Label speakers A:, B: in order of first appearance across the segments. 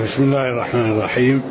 A: بسم الله الرحمن الرحيم.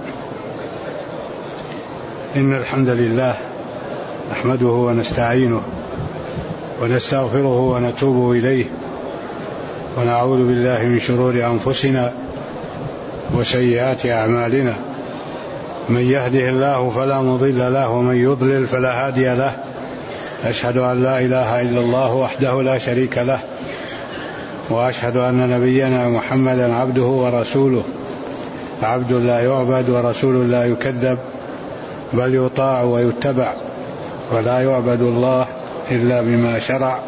A: إن الحمد لله نحمده ونستعينه ونستغفره ونتوب إليه ونعوذ بالله من شرور أنفسنا وسيئات أعمالنا، من يهده الله فلا مضل له ومن يضلل فلا هادي له. أشهد أن لا إله إلا الله وحده لا شريك له، وأشهد أن نبينا محمدا عبده ورسوله، عبد لا يعبد ورسول لا يكذب، بل يطاع ويتبع، ولا يعبد الله إلا بما شرع.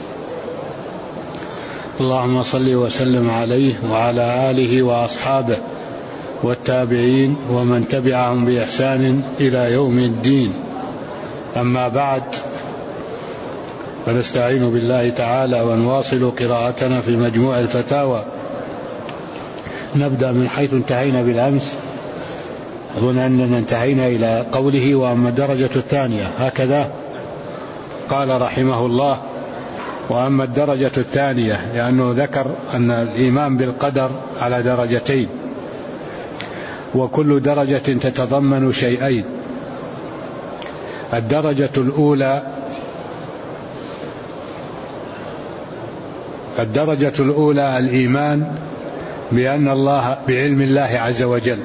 A: اللهم صل وسلم عليه وعلى آله وأصحابه والتابعين ومن تبعهم بإحسان إلى يوم الدين. أما بعد، فنستعين بالله تعالى ونواصل قراءتنا في مجموع الفتاوى. نبدأ من حيث انتهينا بالأمس. أظن أننا انتهينا إلى قوله: وأما الدرجة الثانية. هكذا قال رحمه الله: وأما الدرجة الثانية، لأنه ذكر أن الإيمان بالقدر على درجتين، وكل درجة تتضمن شيئين. الدرجة الأولى الإيمان بأن الله، بعلم الله عز وجل،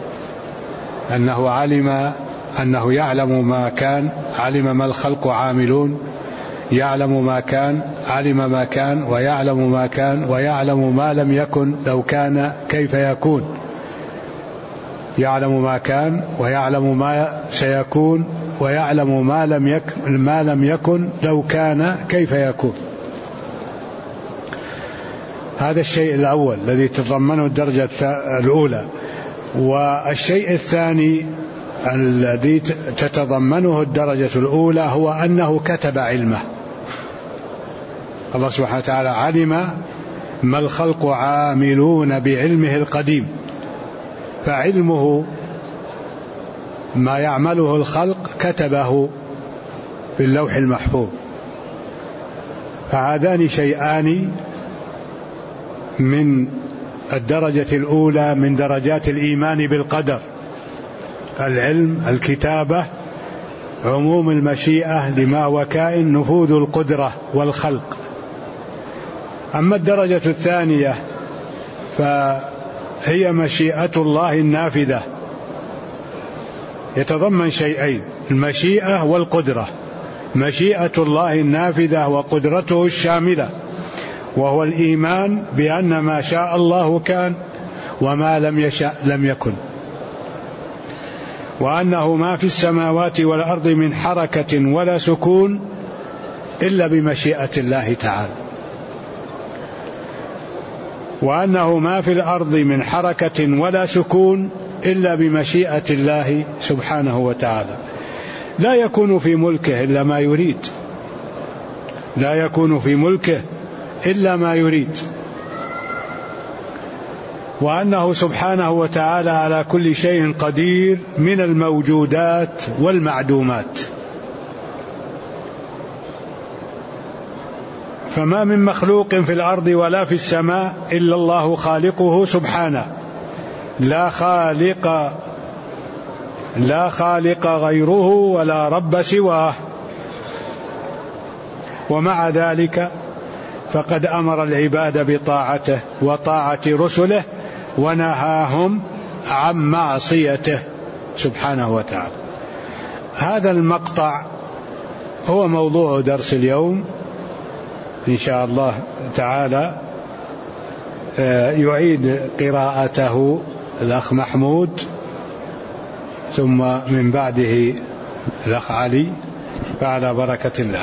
A: أنه يعلم ما كان، علم ما الخلق عاملون، يعلم ما كان، علم ما كان، ويعلم ما كان، ويعلم ما لم يكن لو كان كيف يكون، يعلم ما كان ويعلم ما سيكون ويعلم ما لم يكن لو كان كيف يكون. هذا الشيء الأول الذي تضمنه الدرجة الأولى. والشيء الثاني الذي تتضمنه الدرجة الأولى هو أنه كتب علمه. الله سبحانه وتعالى علم ما الخلق عاملون بعلمه القديم، فعلمه ما يعمله الخلق كتبه في اللوح المحفوظ. فهذان شيئان من الدرجة الأولى من درجات الإيمان بالقدر: العلم، الكتابة، عموم المشيئة لما وكائن، نفوذ القدرة والخلق. أما الدرجة الثانية فهي مشيئة الله النافذة، يتضمن شيئين: المشيئة والقدرة. مشيئة الله النافذة وقدرته الشاملة، وهو الإيمان بأن ما شاء الله كان وما لم يشأ لم يكن، وأنه ما في السماوات والأرض من حركة ولا سكون إلا بمشيئة الله تعالى، وأنه ما في الأرض من حركة ولا سكون إلا بمشيئة الله سبحانه وتعالى. لا يكون في ملكه إلا ما يريد، لا يكون في ملكه إلا ما يريد، وأنه سبحانه وتعالى على كل شيء قدير من الموجودات والمعدومات. فما من مخلوق في الأرض ولا في السماء إلا الله خالقه سبحانه، لا خالق غيره ولا رب سواه. ومع ذلك فقد أمر العباد بطاعته وطاعة رسله، ونهاهم عن معصيته سبحانه وتعالى. هذا المقطع هو موضوع درس اليوم إن شاء الله تعالى. يعيد قراءته الأخ محمود، ثم من بعده الأخ علي، فعلى بركة الله.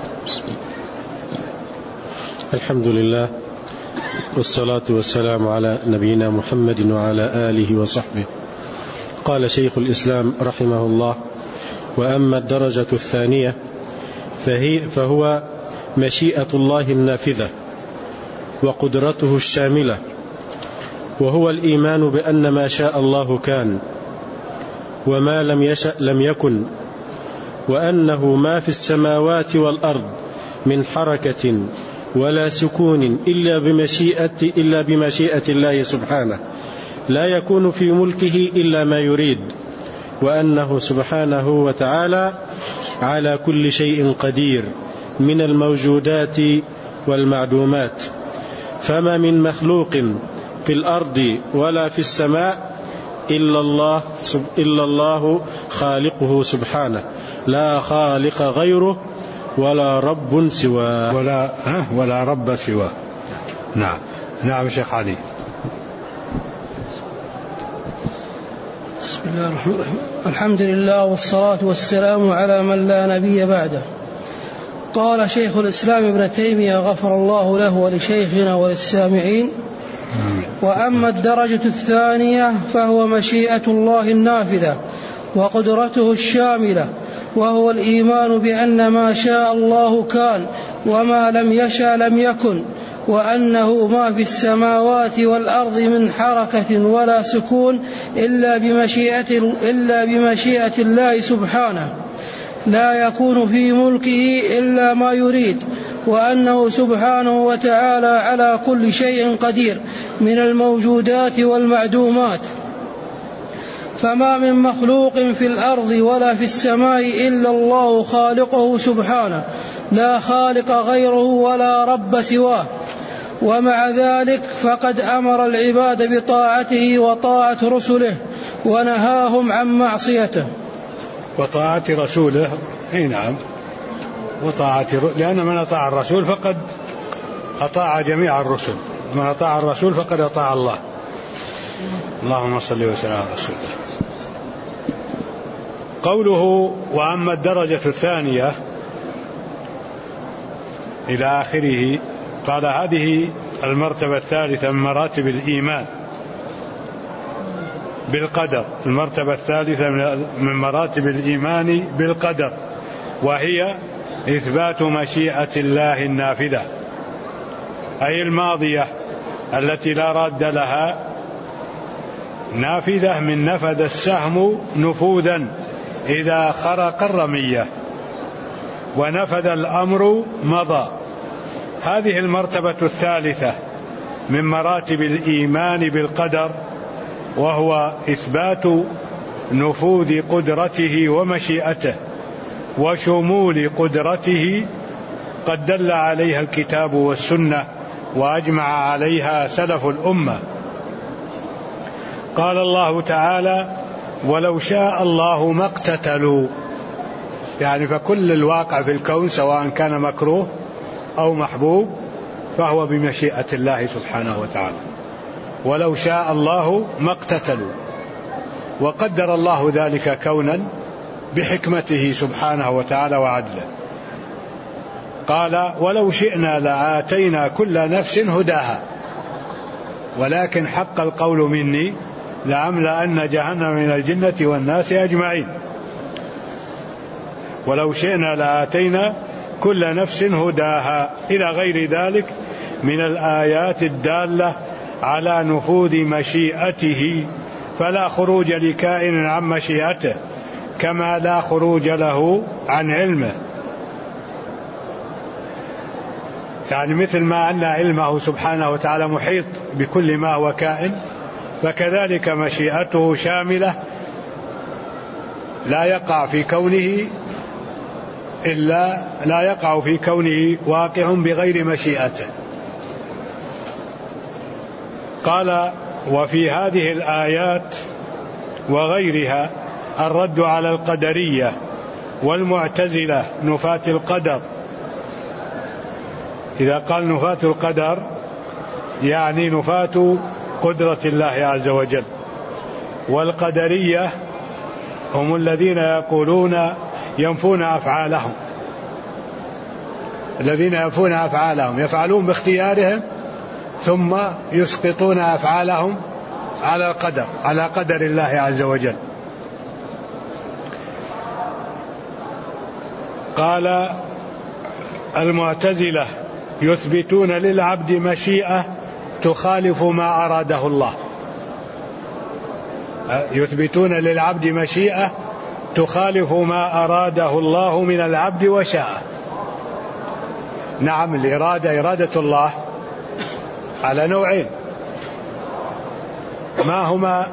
B: الحمد لله، والصلاة والسلام على نبينا محمد وعلى آله وصحبه. قال شيخ الإسلام رحمه الله: وأما الدرجة الثانية فهو مشيئة الله النافذة وقدرته الشاملة، وهو الإيمان بأن ما شاء الله كان وما لم يشأ لم يكن، وأنه ما في السماوات والأرض من حركة ولا سكون إلا بمشيئة الله سبحانه، لا يكون في ملكه إلا ما يريد، وأنه سبحانه وتعالى على كل شيء قدير من الموجودات والمعدومات، فما من مخلوق في الأرض ولا في السماء إلا الله خالقه سبحانه، لا خالق غيره ولا رب سواه.
A: ولا رب سواه. نعم شيخ علي.
C: بسم الله الرحمن الرحيم. الحمد لله والصلاة والسلام على من لا نبي بعده. قال شيخ الإسلام ابن تيمية غفر الله له ولشيخنا وللسامعين: وأما الدرجة الثانية فهو مشيئة الله النافذة وقدرته الشاملة، وهو الإيمان بأن ما شاء الله كان وما لم يشأ لم يكن، وأنه ما في السماوات والأرض من حركة ولا سكون إلا بمشيئة الله سبحانه، لا يكون في ملكه إلا ما يريد، وأنه سبحانه وتعالى على كل شيء قدير من الموجودات والمعدومات، فما من مخلوق في الأرض ولا في السماء إلا الله خالقه سبحانه، لا خالق غيره ولا رب سواه. ومع ذلك فقد أمر العباد بطاعته وطاعة رسله، ونهاهم عن معصيته.
A: وطاعة رسوله، نعم، لأن من أطاع الرسول فقد أطاع جميع الرسل، من أطاع الرسول فقد أطاع الله. اللهم صل وسلم على رسول الله. قوله وأما الدرجة الثانية إلى آخره، قال هذه المرتبة الثالثة من مراتب الإيمان بالقدر، المرتبة الثالثة من مراتب الإيمان بالقدر، وهي إثبات مشيئة الله النافذة، أي الماضية التي لا راد لها، نافذة من نفذ السهم نفوذا إذا خرق الرمية، ونفذ الأمر مضى. هذه المرتبة الثالثة من مراتب الإيمان بالقدر، وهو إثبات نفوذ قدرته ومشيئته وشمول قدرته، قد دل عليها الكتاب والسنة وأجمع عليها سلف الأمة. قال الله تعالى: ولو شاء الله ما اقتتلوا، يعني فكل الواقع في الكون سواء كان مكروه أو محبوب فهو بمشيئة الله سبحانه وتعالى. ولو شاء الله ما اقتتلوا، وقدر الله ذلك كونا بحكمته سبحانه وتعالى وعدله. قال: ولو شئنا لآتينا كل نفس هداها، ولكن حق القول مني لأملأن جهنم من الجنة والناس أجمعين. ولو شئنا لآتينا كل نفس هداها، إلى غير ذلك من الآيات الدالة على نفوذ مشيئته، فلا خروج لكائن عن مشيئته، كما لا خروج له عن علمه. يعني مثل ما أن علمه سبحانه وتعالى محيط بكل ما هو كائن، فكذلك مشيئته شاملة، لا يقع في كونه واقع بغير مشيئته. قال: وفي هذه الآيات وغيرها الرد على القدرية والمعتزلة نفاة القدر. إذا قال نفاة القدر يعني نفاة قدرة الله عز وجل. والقدرية هم الذين يقولون ينفون أفعالهم، الذين ينفون أفعالهم، يفعلون باختيارهم ثم يسقطون أفعالهم على القدر، على قدر الله عز وجل. قال: المعتزلة يثبتون للعبد مشيئة تخالف ما أراده الله، يثبتون للعبد مشيئة تخالف ما أراده الله من العبد وشاءه. نعم، الإرادة إرادة الله على نوعين: ما هما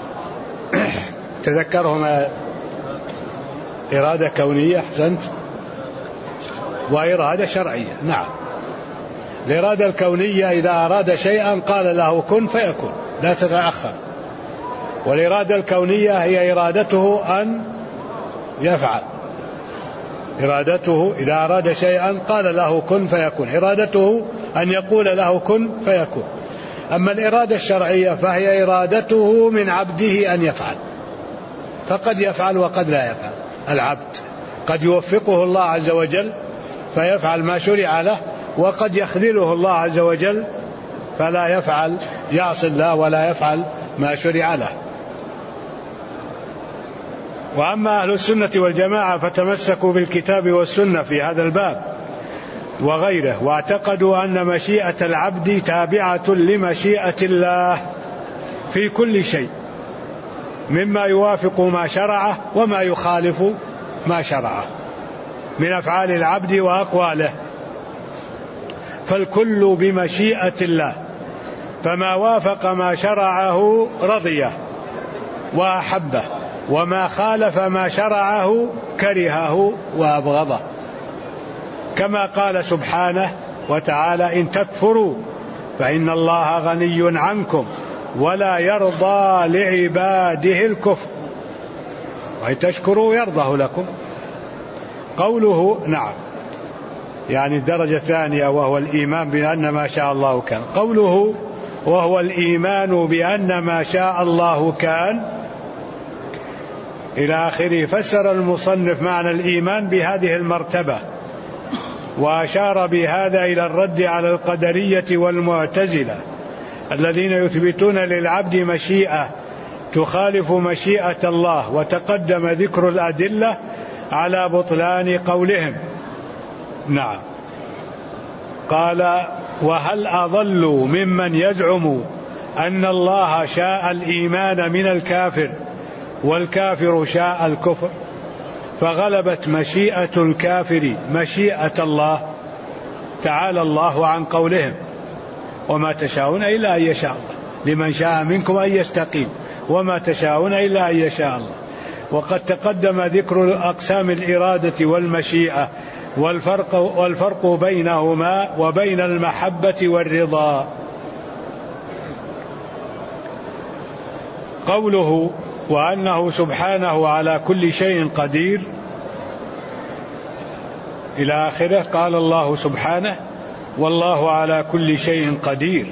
A: تذكرهما؟ إرادة كونية، أحسنت، وإرادة شرعية. نعم، الإرادة الكونية إذا أراد شيئا قال له كن فيكون، لا تتأخر. والإرادة الكونية هي إرادته أن يفعل، إرادته إذا أراد شيئا قال له كن فيكون، إرادته أن يقول له كن فيكون. أما الإرادة الشرعية فهي إرادته من عبده أن يفعل، فقد يفعل وقد لا يفعل. العبد قد يوفقه الله عز وجل فيفعل ما شرع له، وقد يخذله الله عز وجل فلا يفعل، يعصي الله ولا يفعل ما شرع له. وأما أهل السنة والجماعة فتمسكوا بالكتاب والسنة في هذا الباب وغيره، واعتقدوا أن مشيئة العبد تابعة لمشيئة الله في كل شيء، مما يوافق ما شرعه وما يخالف ما شرعه من أفعال العبد وأقواله، فالكل بمشيئة الله، فما وافق ما شرعه رضيه وأحبه، وما خالف ما شرعه كرهه وأبغضه، كما قال سبحانه وتعالى: إن تكفروا فإن الله غني عنكم ولا يرضى لعباده الكفر وإن تشكروا يرضه لكم. قوله نعم، يعني الدرجة الثانية وهو الإيمان بأن ما شاء الله كان. قوله وهو الإيمان بأن ما شاء الله كان إلى آخره، فسر المصنف معنى الإيمان بهذه المرتبة، وأشار بهذا إلى الرد على القدرية والمعتزلة الذين يثبتون للعبد مشيئة تخالف مشيئة الله، وتقدم ذكر الأدلة على بطلان قولهم. نعم. قال: وهل أضل ممن يزعم أن الله شاء الإيمان من الكافر والكافر شاء الكفر، فغلبت مشيئة الكافر مشيئة الله، تعالى الله عن قولهم: وما تشاءون إلا أن يشاء الله، لمن شاء منكم أن يستقيم، وما تشاءون إلا أن يشاء الله. وقد تقدم ذكر أقسام الإرادة والمشيئة والفرق بينهما وبين المحبة والرضا. قوله وأنه سبحانه على كل شيء قدير إلى آخره، قال الله سبحانه: والله على كل شيء قدير،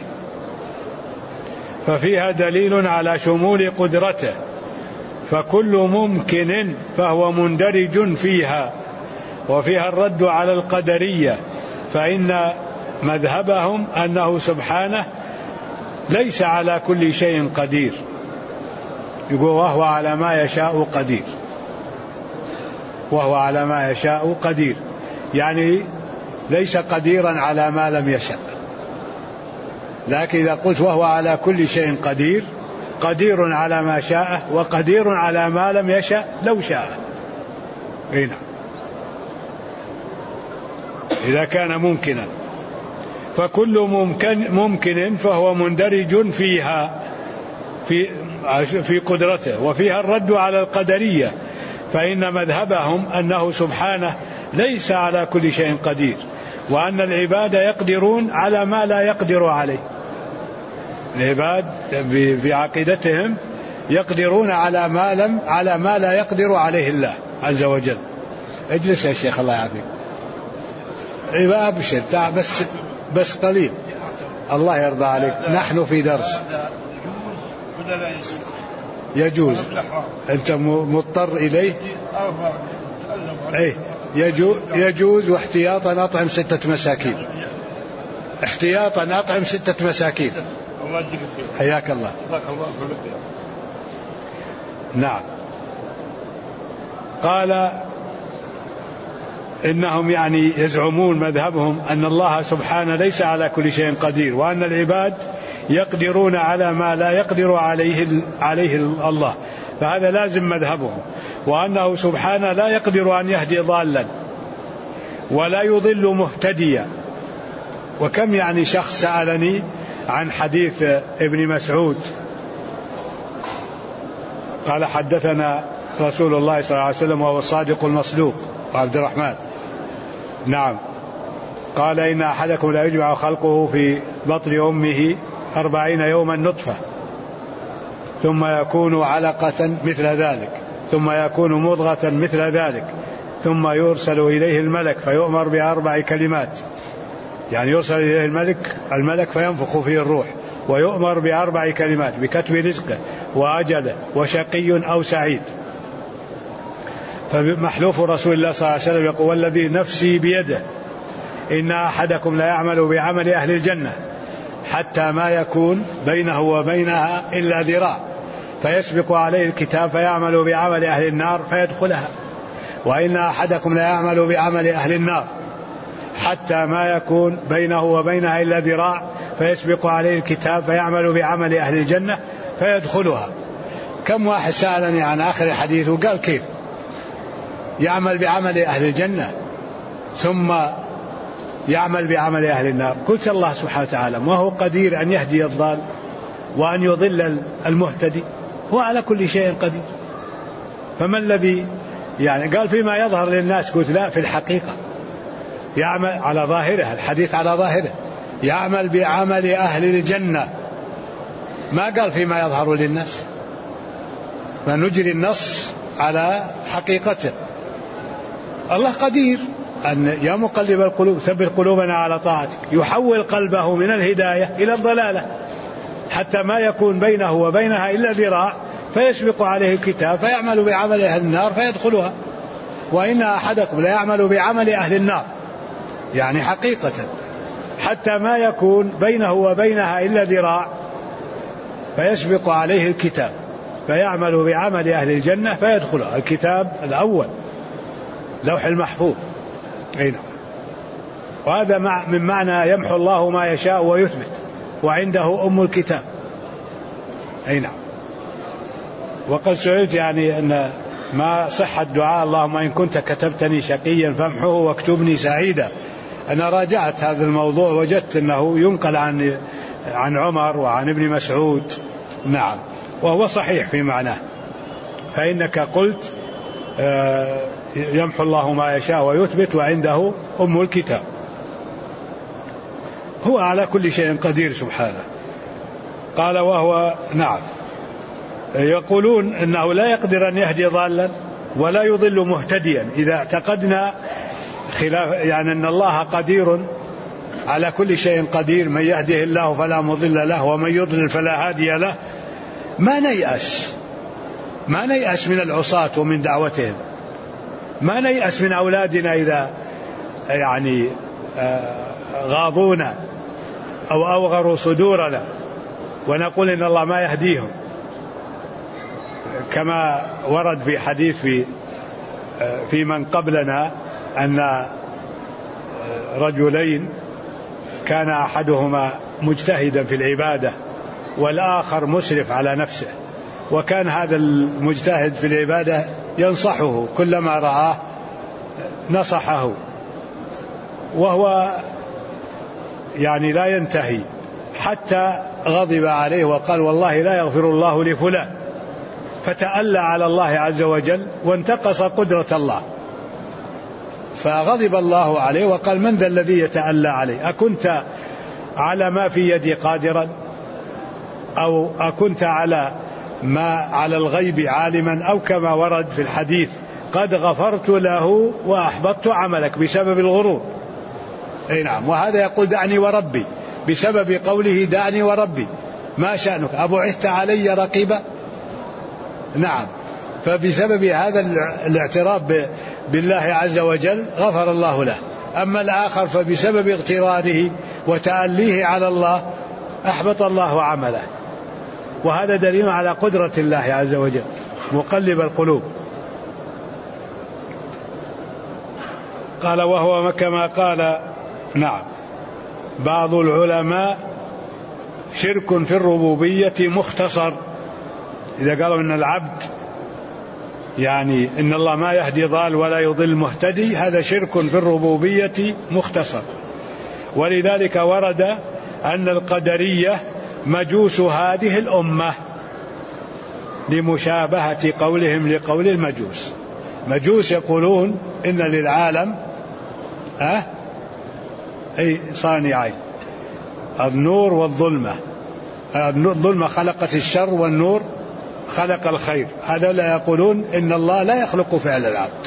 A: ففيها دليل على شمول قدرته، فكل ممكن فهو مندرج فيها. وفيها الرد على القدرية، فإن مذهبهم أنه سبحانه ليس على كل شيء قدير، يقول وهو على ما يشاء قدير، وهو على ما يشاء قدير، يعني ليس قديرا على ما لم يشاء. لكن إذا قلت وهو على كل شيء قدير، قدير على ما شاء وقدير على ما لم يشاء لو شاء. هنا إذا كان ممكنا، فكل ممكن فهو مندرج فيها في قدرته. وفيها الرد على القدرية، فإن مذهبهم أنه سبحانه ليس على كل شيء قدير، وأن العباد يقدرون على ما لا يقدر عليه. العباد في عقيدتهم يقدرون على ما لا يقدر عليه الله عز وجل. اجلس يا شيخ الله يعافيك. ابشر بس قليل، الله يرضى عليك، نحن في درس. يجوز، أنت مضطر إليه. يجوز، واحتياطا أطعم 6 مساكين، احتياطا أطعم 6 مساكين. حياك الله. نعم. قال إنهم يعني يزعمون مذهبهم أن الله سبحانه ليس على كل شيء قدير، وأن العباد يقدرون على ما لا يقدر عليه الله، فهذا لازم مذهبهم. وأنه سبحانه لا يقدر أن يهدي ضالا ولا يضل مهتديا. وكم يعني شخص سألني عن حديث ابن مسعود قال حدثنا رسول الله صلى الله عليه وسلم وهو الصادق المصدوق عبد الرحمن. نعم. قال إن أحدكم لا يجمع خلقه في بطن أمه 40 يوما نطفة ثم يكون علقة مثل ذلك ثم يكون مضغة مثل ذلك ثم يرسل إليه الملك فيؤمر ب4 كلمات، يعني يرسل إليه الملك فينفخ فيه الروح ويؤمر ب4 كلمات: بكتب رزقه وأجله وشقي أو سعيد. فمحلوف رسول الله صلى الله عليه وسلم يقول: والذي نفسي بيده إن أحدكم لا يعمل بعمل أهل الجنة حتى ما يكون بينه وبينها إلا ذراع فيسبق عليه الكتاب فيعمل بعمل أهل النار فيدخلها، وإن أحدكم لا يعمل بعمل أهل النار حتى ما يكون بينه وبينها إلا ذراع فيسبق عليه الكتاب فيعمل بعمل أهل الجنة فيدخلها. كم واحد سألني عن آخر الحديث وقال: كيف يعمل بعمل أهل الجنة ثم يعمل بعمل أهل النار؟ قلت: الله سبحانه وتعالى ما هو قدير أن يهدي الضال وأن يضل المهتدي؟ هو على كل شيء قدير. فما الذي يعني قال فيما يظهر للناس؟ قلت: لا، في الحقيقة يعمل على ظاهره، الحديث على ظاهره يعمل بعمل أهل الجنة، ما قال فيما يظهر للناس، فنجري النص على حقيقته. الله قدير أن يا مقلب القلوب ثبت قلوبنا على طاعتك، يحول قلبه من الهداية إلى الضلالة حتى ما يكون بينه وبينها إلا ذراع فيسبق عليه الكتاب فيعمل بعمل أهل النار فيدخلها، وإن أحدكم لا يعمل بعمل أهل النار، يعني حقيقة حتى ما يكون بينه وبينها إلا ذراع فيسبق عليه الكتاب فيعمل بعمل أهل الجنة فيدخلها. الكتاب الأول لوح المحفوظ. وهذا من معنى يمحو الله ما يشاء ويثبت وعنده أم الكتاب. نعم. وقد سئلت يعني أن ما صحة دعاء اللهم إن كنت كتبتني شقيا فامحوه واكتبني سعيدا. أنا راجعت هذا الموضوع وجدت أنه ينقل عن عمر وعن ابن مسعود. نعم، وهو صحيح في معناه. فإنك قلت يمحو الله ما يشاء ويثبت وعنده أم الكتاب. هو على كل شيء قدير سبحانه. قال وهو نعم. يقولون أنه لا يقدر أن يهدي ضالا ولا يضل مهتديا. إذا اعتقدنا خلاف يعني أن الله قدير على كل شيء قدير، من يهده الله فلا مضل له ومن يضلل فلا هادي له، ما نيأس من العصاة ومن دعوتهم، ما نيأس من أولادنا إذا يعني غاضونا أو أوغروا صدورنا ونقول إن الله ما يهديهم، كما ورد في حديث في من قبلنا أن رجلين كان أحدهما مجتهدا في العبادة والآخر مسرف على نفسه، وكان هذا المجتهد في العبادة ينصحه كلما رآه نصحه، وهو يعني لا ينتهي حتى غضب عليه وقال والله لا يغفر الله لفلان، فتألى على الله عز وجل وانتقص قدرة الله، فغضب الله عليه وقال من ذا الذي يتألى عليه؟ أكنت على ما في يدي قادرا؟ أو أكنت على الغيب عالما؟ أو كما ورد في الحديث قد غفرت له وأحبطت عملك بسبب الغرور. أي نعم. وهذا يقول دعني وربي بسبب قوله دعني وربي، ما شأنك أبعثت علي رقيبا؟ نعم. فبسبب هذا الاعتراف بالله عز وجل غفر الله له. أما الآخر فبسبب اغتراره وتأليه على الله أحبط الله عمله، وهذا دليل على قدرة الله عز وجل مقلب القلوب. قال وهو كما قال نعم بعض العلماء شرك في الربوبية مختصر. إذا قالوا إن العبد يعني إن الله ما يهدي ضال ولا يضل مهتدي، هذا شرك في الربوبية مختصر. ولذلك ورد أن القدرية مجوس هذه الأمة، لمشابهة قولهم لقول المجوس. مجوس يقولون إن للعالم أي صانعين، النور والظلمة. الظلمة خلقت الشر والنور خلق الخير. هذا لا يقولون إن الله لا يخلق فعل العبد،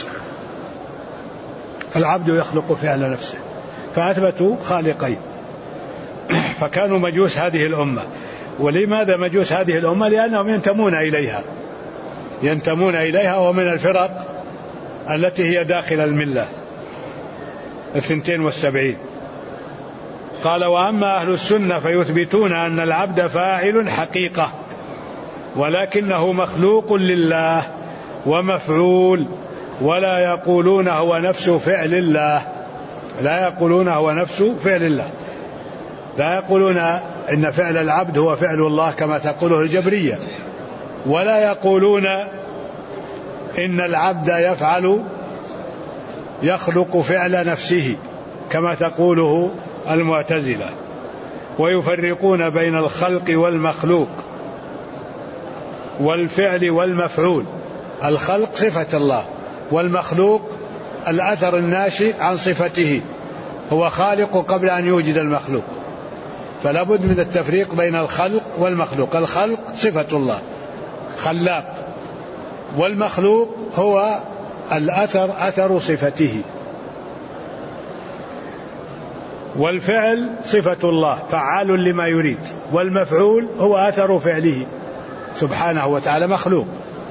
A: العبد يخلق فعل نفسه، فأثبتوا خالقين. فكانوا مجوس هذه الأمة. ولماذا مجوس هذه الأمة؟ لأنهم ينتمون إليها ومن الفرق التي هي داخل الملة 72. قال: وأما أهل السنة فيثبتون أن العبد فاعل حقيقة، ولكنه مخلوق لله ومفعول، ولا يقولون هو نفس فعل الله. لا يقولون إن فعل العبد هو فعل الله كما تقوله الجبرية، ولا يقولون إن العبد يخلق فعل نفسه كما تقوله المعتزلة. ويفرقون بين الخلق والمخلوق والفعل والمفعول. الخلق صفة الله، والمخلوق الأثر الناشئ عن صفته، هو خالق قبل أن يوجد المخلوق. فلا بد من التفريق بين الخلق والمخلوق. الخلق صفة الله خلاق، والمخلوق هو الأثر أثر صفته. والفعل صفة الله فعال لما يريد، والمفعول هو أثر فعله سبحانه وتعالى مخلوق.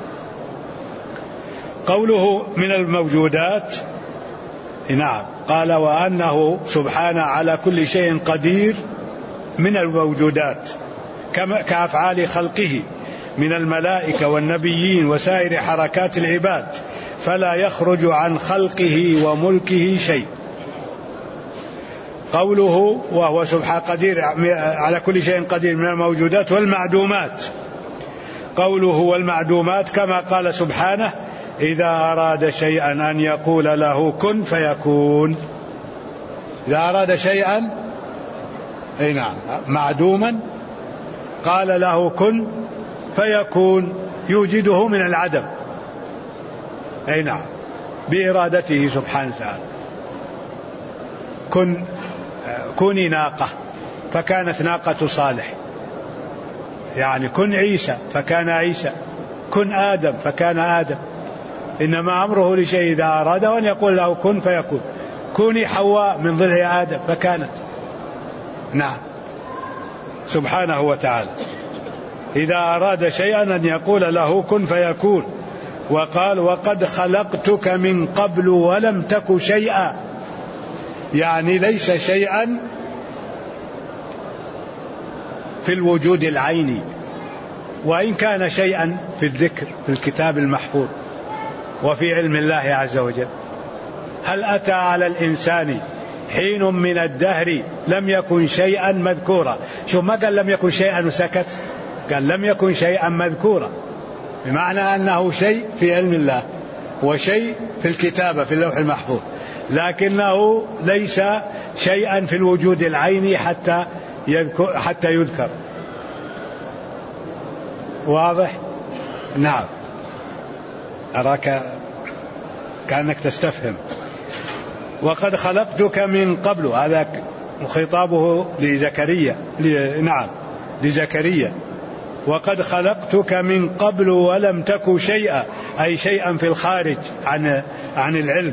A: قوله من الموجودات، نعم، قال: وأنه سبحانه على كل شيء قدير من الموجودات كأفعال خلقه من الملائكة والنبيين وسائر حركات العباد، فلا يخرج عن خلقه وملكه شيء. قوله وهو سبحانه قدير على كل شيء قدير من الموجودات والمعدومات. قوله والمعدومات كما قال سبحانه: إذا أراد شيئا أن يقول له كن فيكون. إذا أراد شيئا نعم معدوما قال له كن فيكون، يوجده من العدم نعم بإرادته سبحانه وتعالى. كوني ناقة فكانت ناقة صالح، يعني كن عيسى فكان عيسى، كن آدم فكان آدم. إنما أمره لشيء إذا أراد أن يقول له كن فيكون. كوني حواء من ضلع آدم فكانت، نعم سبحانه وتعالى. إذا أراد شيئا أن يقول له كن فيكون. وقال: وقد خلقتك من قبل ولم تك شيئا، يعني ليس شيئا في الوجود العيني، وإن كان شيئا في الذكر في الكتاب المحفوظ وفي علم الله عز وجل. هل أتى على الإنسان حين من الدهر لم يكن شيئا مذكورا؟ شو ما قال لم يكن شيئا وسكت، قال لم يكن شيئا مذكورا، بمعنى أنه شيء في علم الله وشيء في الكتابة في اللوح المحفوظ، لكنه ليس شيئا في الوجود العيني حتى يذكر. واضح؟ نعم. أراك كأنك تستفهم. وقد خلقتك من قبل، هذا خطابه لزكريا، نعم لزكريا. وقد خلقتك من قبل ولم تك شيئا، أي شيئا في الخارج عن العلم،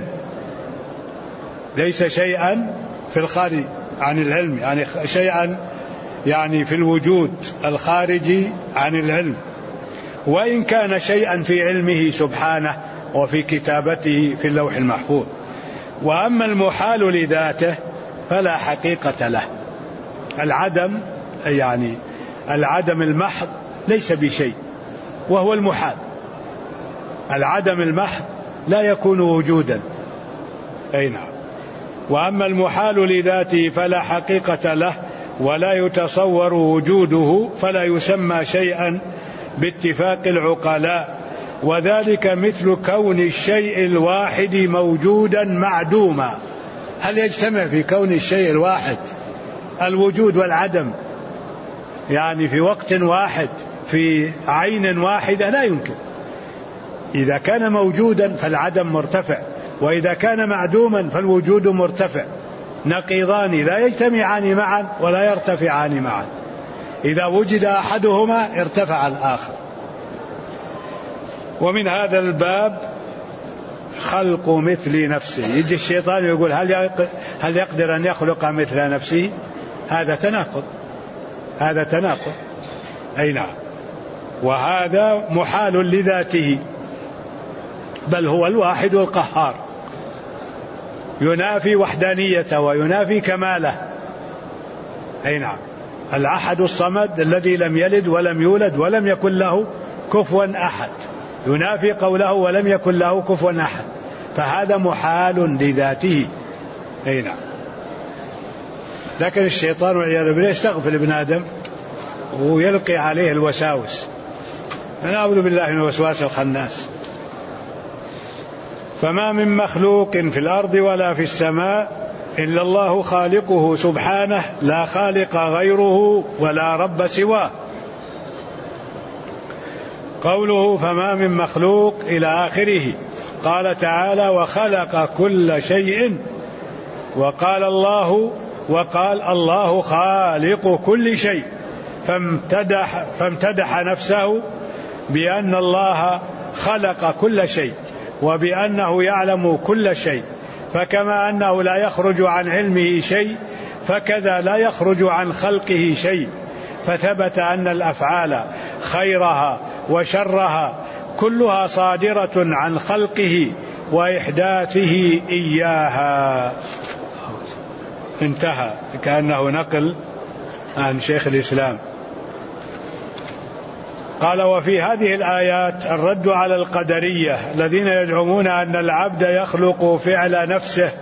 A: ليس شيئا في الخارج عن العلم، يعني شيئا يعني في الوجود الخارجي عن العلم. وإن كان شيئا في علمه سبحانه وفي كتابته في اللوح المحفوظ. وأما المحال لذاته فلا حقيقة له. العدم يعني العدم المحض ليس بشيء، وهو المحال. العدم المحض لا يكون وجودا، أي نعم. وأما المحال لذاته فلا حقيقة له ولا يتصور وجوده، فلا يسمى شيئا باتفاق العقلاء. وذلك مثل كون الشيء الواحد موجودا معدوما. هل يجتمع في كون الشيء الواحد الوجود والعدم، يعني في وقت واحد في عين واحدة لا يمكن. إذا كان موجودا فالعدم مرتفع، وإذا كان معدوما فالوجود مرتفع، نقيضان لا يجتمعان معا ولا يرتفعان معا. إذا وجد أحدهما ارتفع الآخر. ومن هذا الباب خلق مثل نفسه. يجي الشيطان يقول هل يقدر أن يخلق مثل نفسه؟ هذا تناقض، هذا تناقض. أي نعم. وهذا محال لذاته، بل هو الواحد القهار، ينافي وحدانيته وينافي كماله. أي نعم. الأحد الصمد الذي لم يلد ولم يولد ولم يكن له كفوا أحد، ينافي قوله ولم يكن له كفوا أحد، فهذا محال لذاته. أي نعم. لكن الشيطان والعياذ بالله يستغفل ابن آدم ويلقي عليه الوساوس. نعوذ بالله من الوسواس الخناس. فما من مخلوق في الأرض ولا في السماء إلا الله خالقه سبحانه، لا خالق غيره ولا رب سواه. قوله فما من مخلوق إلى آخره. قال تعالى وخلق كل شيء، وقال الله خالق كل شيء، فامتدح نفسه بأن الله خلق كل شيء وبأنه يعلم كل شيء. فكما أنه لا يخرج عن علمه شيء، فكذا لا يخرج عن خلقه شيء. فثبت أن الأفعال خيرها وشرها كلها صادرة عن خلقه وإحداثه إياها. انتهى، كأنه نقل عن شيخ الإسلام. قال وفي هذه الآيات الرد على القدرية الذين يزعمون أن العبد يخلق فعل نفسه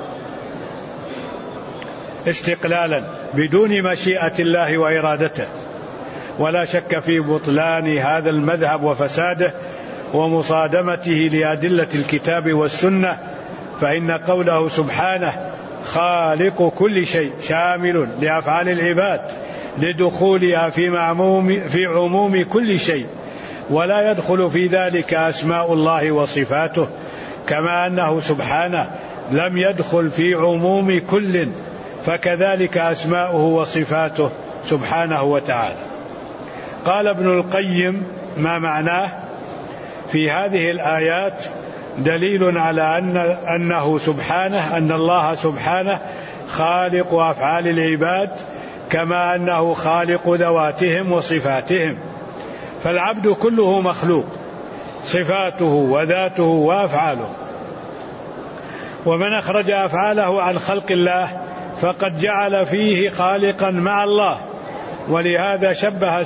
A: استقلالا بدون مشيئة الله وإرادته. ولا شك في بطلان هذا المذهب وفساده ومصادمته لأدلة الكتاب والسنة، فإن قوله سبحانه خالق كل شيء شامل لأفعال العباد لدخولها في عموم كل شيء، ولا يدخل في ذلك أسماء الله وصفاته، كما أنه سبحانه لم يدخل في عموم كل، فكذلك أسماؤه وصفاته سبحانه وتعالى. قال ابن القيم ما معناه في هذه الآيات دليل على أنه سبحانه، أن الله سبحانه خالق أفعال العباد كما أنه خالق ذواتهم وصفاتهم. فالعبد كله مخلوق، صفاته وذاته وأفعاله. ومن أخرج أفعاله عن خلق الله فقد جعل فيه خالقا مع الله. ولهذا شبه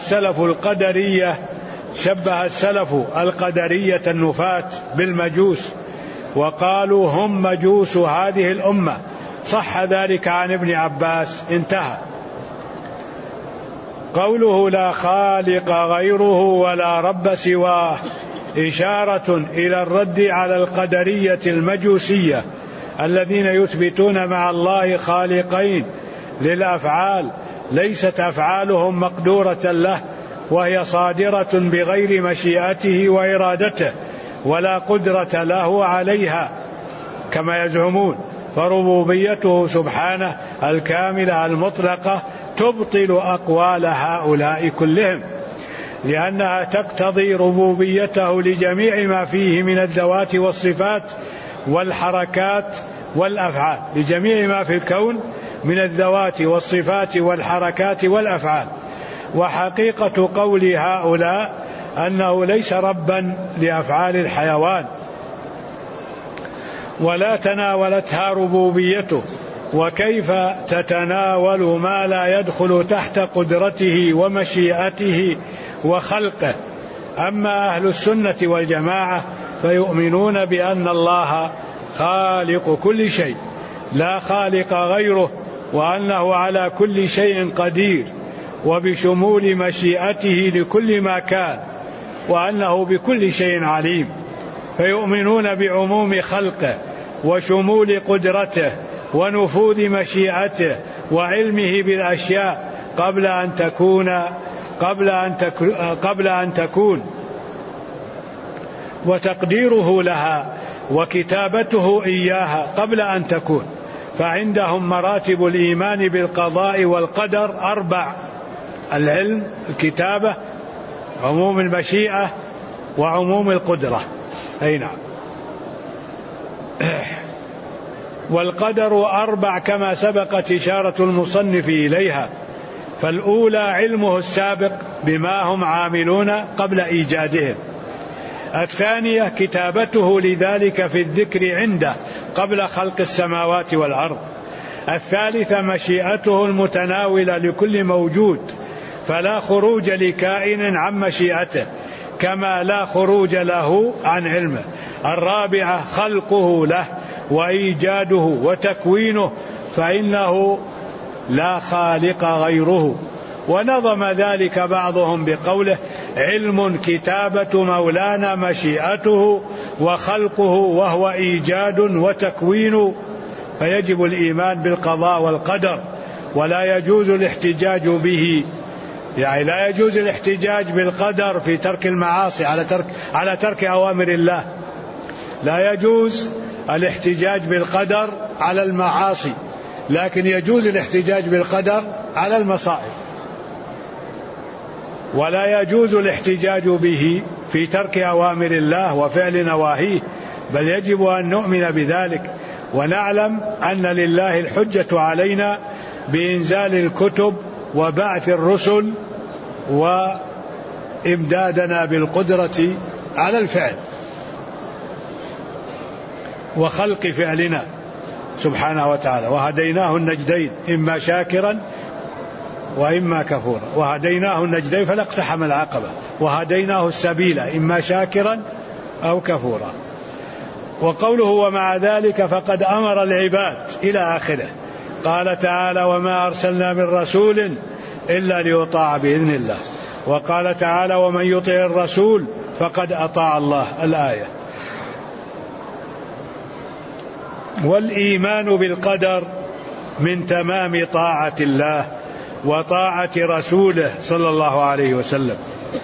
A: السلف القدرية النفاة بالمجوس، وقالوا هم مجوس هذه الأمة. صح ذلك عن ابن عباس. انتهى. قوله لا خالق غيره ولا رب سواه إشارة إلى الرد على القدرية المجوسية الذين يثبتون مع الله خالقين للأفعال ليست أفعالهم مقدورة له، وهي صادرة بغير مشيئته وإرادته ولا قدرة له عليها كما يزعمون. فربوبيته سبحانه الكاملة المطلقة تبطل أقوال هؤلاء كلهم، لأنها تقتضي ربوبيته لجميع ما فيه من الذوات والصفات والحركات والأفعال، لجميع ما في الكون من الذوات والصفات والحركات والأفعال. وحقيقة قول هؤلاء أنه ليس ربا لأفعال الحيوان ولا تناولتها ربوبيته، وكيف تتناول ما لا يدخل تحت قدرته ومشيئته وخلقه. أما أهل السنة والجماعة فيؤمنون بأن الله خالق كل شيء لا خالق غيره، وأنه على كل شيء قدير وبشمول مشيئته لكل ما كان، وأنه بكل شيء عليم. فيؤمنون بعموم خلقه وشمول قدرته ونفوذ مشيئته وعلمه بالأشياء قبل أن تكون، وتقديره لها وكتابته إياها قبل أن تكون. فعندهم مراتب الإيمان بالقضاء والقدر 4: العلم، الكتابة، عموم المشيئة، وعموم القدرة. أي نعم. والقدر 4 كما سبقت إشارة المصنف إليها. فالأولى علمه السابق بما هم عاملون قبل إيجادهم. الثانية كتابته لذلك في الذكر عنده قبل خلق السماوات والأرض. الثالثة مشيئته المتناولة لكل موجود، فلا خروج لكائن عن مشيئته كما لا خروج له عن علمه. الرابعة خلقه له وإيجاده وتكوينه، فإنه لا خالق غيره. ونظم ذلك بعضهم بقوله: علم كتابة مولانا مشيئته وخلقه وهو إيجاد وتكوين. فيجب الإيمان بالقضاء والقدر، ولا يجوز الاحتجاج به. يعني لا يجوز الاحتجاج بالقدر في ترك المعاصي على ترك أوامر الله. لا يجوز الاحتجاج بالقدر على المعاصي، لكن يجوز الاحتجاج بالقدر على المصائب. ولا يجوز الاحتجاج به في ترك أوامر الله وفعل نواهيه، بل يجب أن نؤمن بذلك ونعلم أن لله الحجة علينا بإنزال الكتب وبعث الرسل وإمدادنا بالقدرة على الفعل وخلق فعلنا سبحانه وتعالى. وهديناه النجدين إما شاكرا وإما كفورا. وهديناه النجدين فلا اقتحم العقبة، وهديناه السبيل إما شاكرا أو كفورا. وقوله ومع ذلك فقد أمر العباد إلى آخره. قال تعالى: وما أرسلنا من رسول إلا ليطاع بإذن الله. وقال تعالى: ومن يطع الرسول فقد أطاع الله. الآية. والإيمان بالقدر من تمام طاعة الله وطاعة رسوله صلى الله عليه وسلم.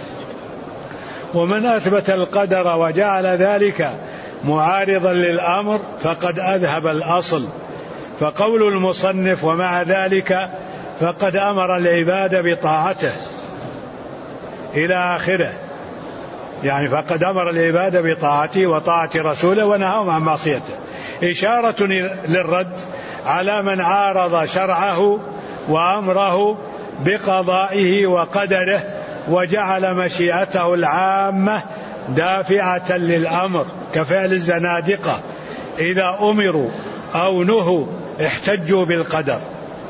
A: ومن أثبت القدر وجعل ذلك معارضا للأمر فقد أذهب الأصل. فقول المصنف ومع ذلك فقد أمر العباد بطاعته إلى آخره، يعني فقد أمر العباد بطاعته وطاعة رسوله ونهاهم عن معصيته، إشارة للرد على من عارض شرعه وأمره بقضائه وقدره وجعل مشيئته العامة دافعة للأمر، كفعل الزنادقة إذا أمروا أو نهوا احتجوا بالقدر.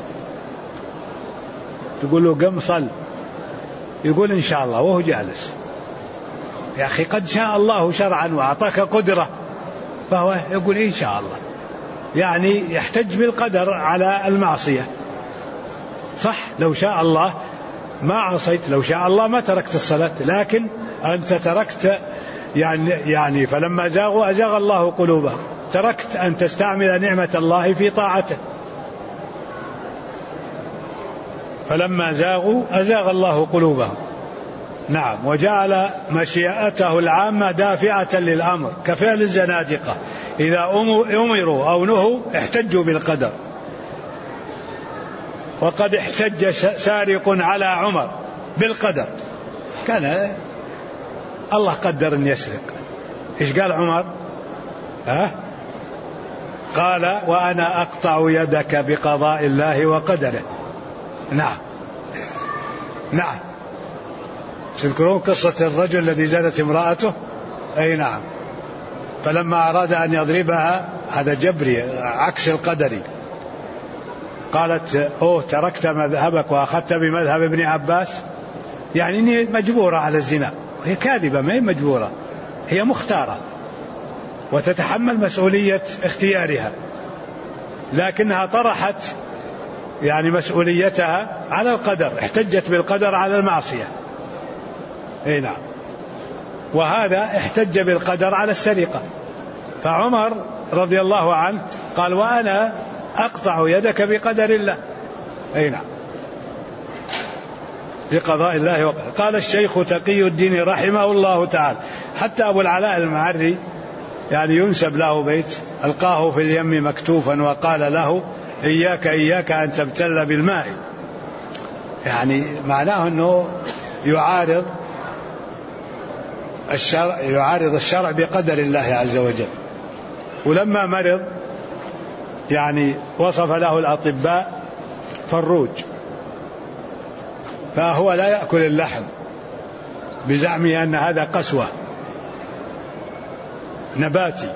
A: تقول له قم صل، يقول إن شاء الله وهو جالس. يا أخي قد شاء الله شرعا وأعطاك قدرة، فهو يقول إن شاء الله، يعني يحتج بالقدر على المعصية. صح، لو شاء الله ما عصيت، لو شاء الله ما تركت الصلاة، لكن أنت تركت يعني فلما زاغوا أزاغ الله قلوبهم، تركت أن تستعمل نعمة الله في طاعته، فلما زاغوا أزاغ الله قلوبهم. نعم. وجعل مشيئته العامة دافعة للأمر كفعل الزنادقة إذا أمروا أو نهوا احتجوا بالقدر. وقد احتج سارق على عمر بالقدر، كان الله قدر أن يسرق. إيش قال عمر؟ قال وأنا أقطع يدك بقضاء الله وقدره. نعم نعم. تذكرون قصة الرجل الذي زادت امرأته؟ أي نعم. فلما أراد أن يضربها، هذا جبري عكس القدري، قالت أوه تركت مذهبك وأخذت بمذهب ابن عباس، يعني إني مجبورة على الزنا. هي كاذبة، ما هي مجبورة، هي مختارة وتتحمل مسؤولية اختيارها، لكنها طرحت يعني مسؤوليتها على القدر، احتجت بالقدر على المعصية. اي نعم. وهذا احتج بالقدر على السرقة. فعمر رضي الله عنه قال وأنا أقطع يدك بقدر الله. اي نعم. بقضاء الله وقدره. قال الشيخ تقي الدين رحمه الله تعالى. حتى أبو العلاء المعري يعني ينسب له بيت: ألقاه في اليم مكتوفا وقال له: إياك إياك أن تبتل بالماء. يعني معناه أنه يعارض الشرع بقدر الله عز وجل. ولما مرض يعني وصف له الأطباء فروج، فهو لا يأكل اللحم بزعمه أن هذا قسوة نباتي،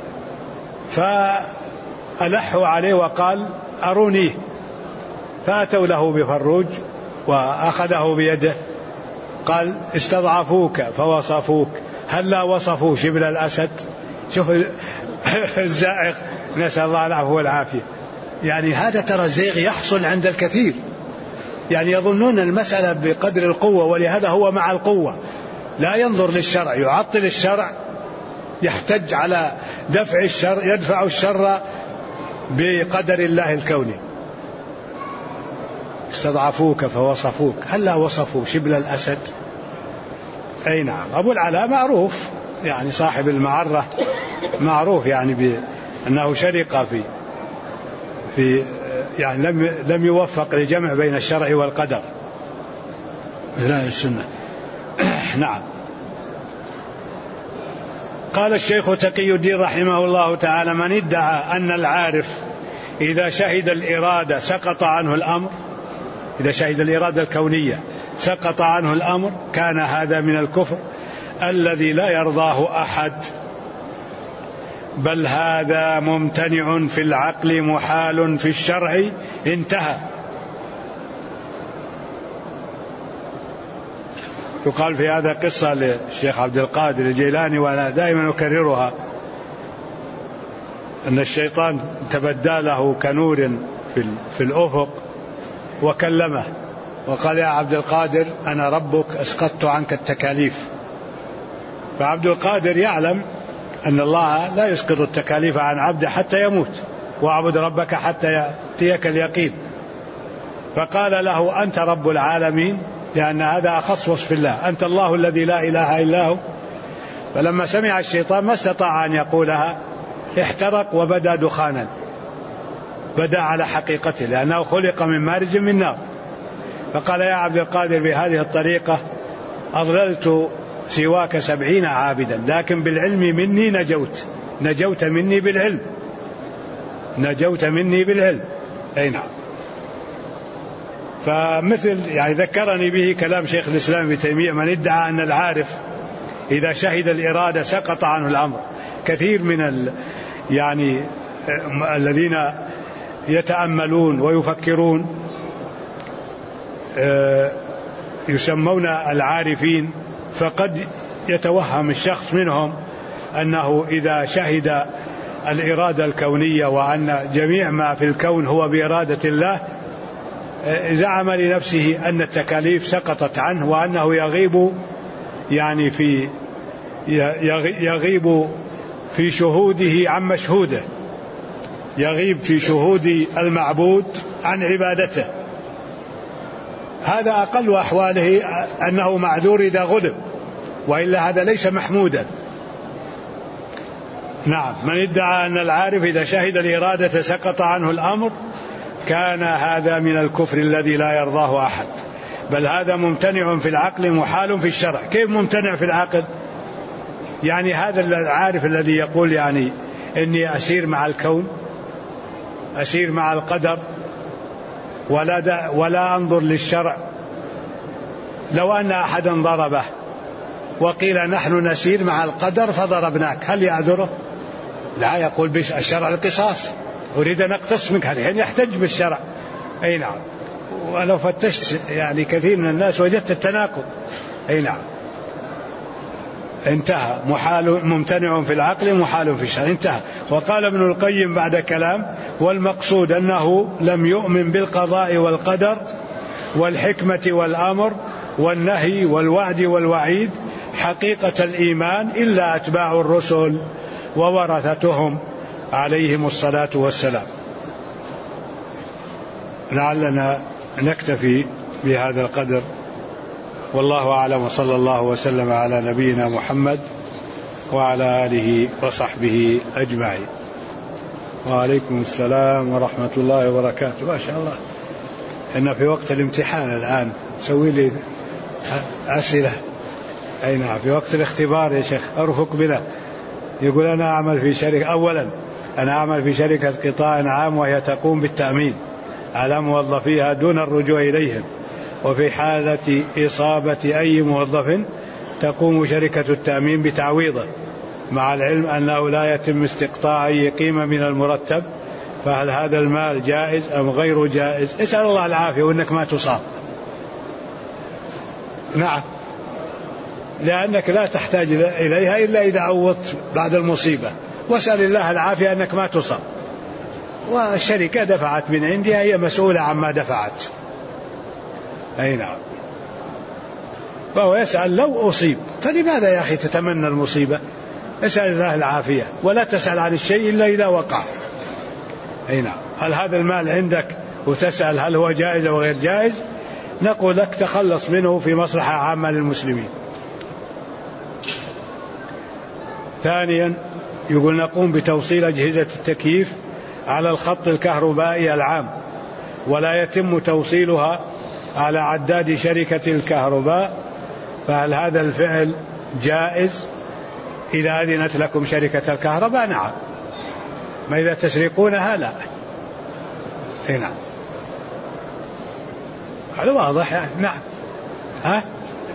A: فألحوا عليه وقال: أرونيه. فأتوا له بفروج وأخذه بيده، قال: استضعفوك فوصفوك، هل لا وصفوا شبل الأسد؟ شوف الزائغ، نسأل الله العفو والعافية. يعني هذا ترى زيغ يحصل عند الكثير، يعني يظنون المسألة بقدر القوة، ولهذا هو مع القوة لا ينظر للشرع، يعطل الشرع، يحتج على دفع الشر، يدفع الشر بقدر الله الكوني. استضعفوك فوصفوك، هل لا وصفوا شبل الأسد؟ أي نعم. أبو العلاء معروف يعني صاحب المعرة، معروف يعني بأنه شرق في يعني لم يوفق لجمع بين الشرع والقدر من أهل السنة. نعم. قال الشيخ تقي الدين رحمه الله تعالى: من ادعى أن العارف إذا شهد الإرادة سقط عنه الأمر، إذا شهد الإرادة الكونية سقط عنه الأمر، كان هذا من الكفر الذي لا يرضاه أحد، بل هذا ممتنع في العقل محال في الشرع. انتهى. يقال في هذا قصة للشيخ عبد القادر الجيلاني، وأنا دائما أكررها، أن الشيطان تبدى له كنور في الأفق وكلمه وقال: يا عبد القادر أنا ربك أسقطت عنك التكاليف. فعبد القادر يعلم أن الله لا يسقط التكاليف عن عبده حتى يموت، واعبد ربك حتى يأتيك اليقين. فقال له: أنت رب العالمين، لأن هذا أخص وصف الله، أنت الله الذي لا إله إلا هو. فلما سمع الشيطان ما استطاع أن يقولها، احترق وبدا دخانا، بدا على حقيقته، لأنه خلق من مارج من نار. فقال: يا عبد القادر بهذه الطريقة أضللت سواك 70 عابدا، لكن بالعلم مني نجوت مني بالعلم، نجوت مني بالعلم. أي نعم. فمثل يعني ذكرني به كلام شيخ الإسلام ابن تيمية: من ادعى أن العارف إذا شهد الإرادة سقط عنه الأمر. كثير من يعني الذين يتأملون ويفكرون يسمون العارفين، فقد يتوهم الشخص منهم أنه إذا شهد الإرادة الكونية وأن جميع ما في الكون هو بإرادة الله، زعم لنفسه أن التكاليف سقطت عنه، وأنه يغيب يغيب في شهوده عن مشهوده، يغيب في شهود المعبود عن عبادته. هذا أقل أحواله أنه معذور إذا غلب، وإلا هذا ليس محمودا. نعم. من ادعى أن العارف إذا شهد الإرادة سقط عنه الأمر، كان هذا من الكفر الذي لا يرضاه أحد، بل هذا ممتنع في العقل محال في الشرع. كيف ممتنع في العقل؟ يعني هذا العارف الذي يقول يعني إني أسير مع الكون، أسير مع القدر، ولا أنظر للشرع، لو أن أحدا ضربه وقيل نحن نسير مع القدر فضربناك، هل يعذره؟ لا، يقول بالشرع القصاص، أريد أن أقتص منك، هل يحتج بالشرع؟ أي نعم. ولو فتشت يعني كثير من الناس وجدت التناقض. أي نعم. انتهى. محال ممتنع في العقل محال في الشرع. انتهى. وقال ابن القيم بعد كلام: والمقصود أنه لم يؤمن بالقضاء والقدر والحكمة والأمر والنهي والوعد والوعيد حقيقة الإيمان إلا أتباع الرسل وورثتهم عليهم الصلاة والسلام. لعلنا نكتفي بهذا القدر والله أعلم، وصلى الله وسلم على نبينا محمد وعلى آله وصحبه أجمعين. وعليكم السلام ورحمة الله وبركاته. ما شاء الله، إن في وقت الامتحان الآن سوي لي أسئلة. أي نعم، في وقت الاختبار يا شيخ، أرفق بنا. يقول أنا أعمل في شركة، أولا أنا أعمل في شركة قطاع عام وهي تقوم بالتأمين على موظفيها دون الرجوع إليهم، وفي حالة إصابة أي موظف تقوم شركة التأمين بتعويضه، مع العلم أنه لا يتم استقطاع أي قيمة من المرتب، فهل هذا المال جائز أم غير جائز؟ اسأل الله العافية وإنك ما تصاب. نعم، لأنك لا تحتاج إليها إلا إذا عوضت بعد المصيبة، واسأل الله العافية أنك ما تصاب، والشركة دفعت من عندها، هي مسؤولة عما دفعت. أي نعم. فهو يسأل لو أصيب، فلماذا يا أخي تتمنى المصيبة؟ اسأل الله العافية، ولا تسأل عن الشيء إلا إذا وقع. أي نعم. هل هذا المال عندك وتسأل هل هو جائز أو غير جائز؟ نقول لك تخلص منه في مصلحة عامة للمسلمين. ثانيا، يقول نقوم بتوصيل أجهزة التكييف على الخط الكهربائي العام، ولا يتم توصيلها على عداد شركة الكهرباء، فهل هذا الفعل جائز إذا أذنت لكم شركة الكهرباء؟ نعم. ما إذا تسرقونها لا. إيه نعم، هذا واضح يعني. نعم. ها؟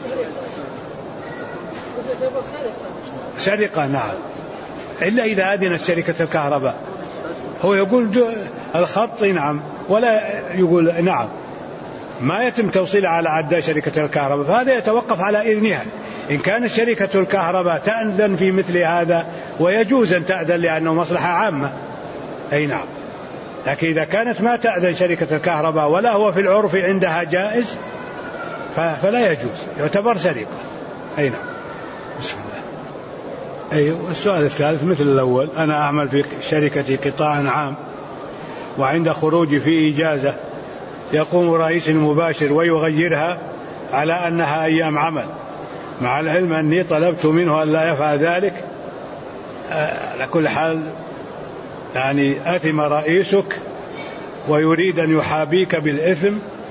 A: سرقة نعم، إلا إذا أذنت شركة الكهرباء. هو يقول الخط نعم، ولا يقول نعم ما يتم توصيله على عداد شركة الكهرباء، فهذا يتوقف على إذنها. إن كانت شركة الكهرباء تأذن في مثل هذا، ويجوز أن تأذن لأنه مصلحة عامة. أي نعم. لكن إذا كانت ما تأذن شركة الكهرباء ولا هو في العرف عندها جائز، فلا يجوز، يعتبر سرقة. أي نعم. بسم الله. أي السؤال الثالث مثل الأول، أنا أعمل في شركة قطاع عام، وعند خروجي في إجازة يقوم رئيس المباشر ويغيرها على أنها أيام عمل، مع العلم أني طلبت منه أن لا يفعل ذلك. على كل حال يعني أثم رئيسك ويريد أن يحابيك بالإثم،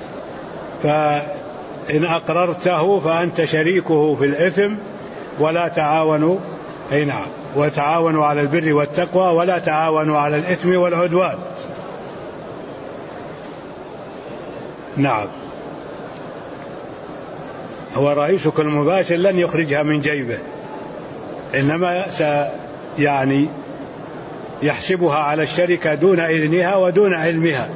A: فإن أقررته فأنت شريكه في الإثم، ولا تعاونوا. أي نعم، وتعاونوا على البر والتقوى ولا تعاونوا على الإثم والعدوان. نعم. هو رئيسك المباشر لن يخرجها من جيبه، إنما يعني يحسبها على الشركة دون إذنها ودون علمها،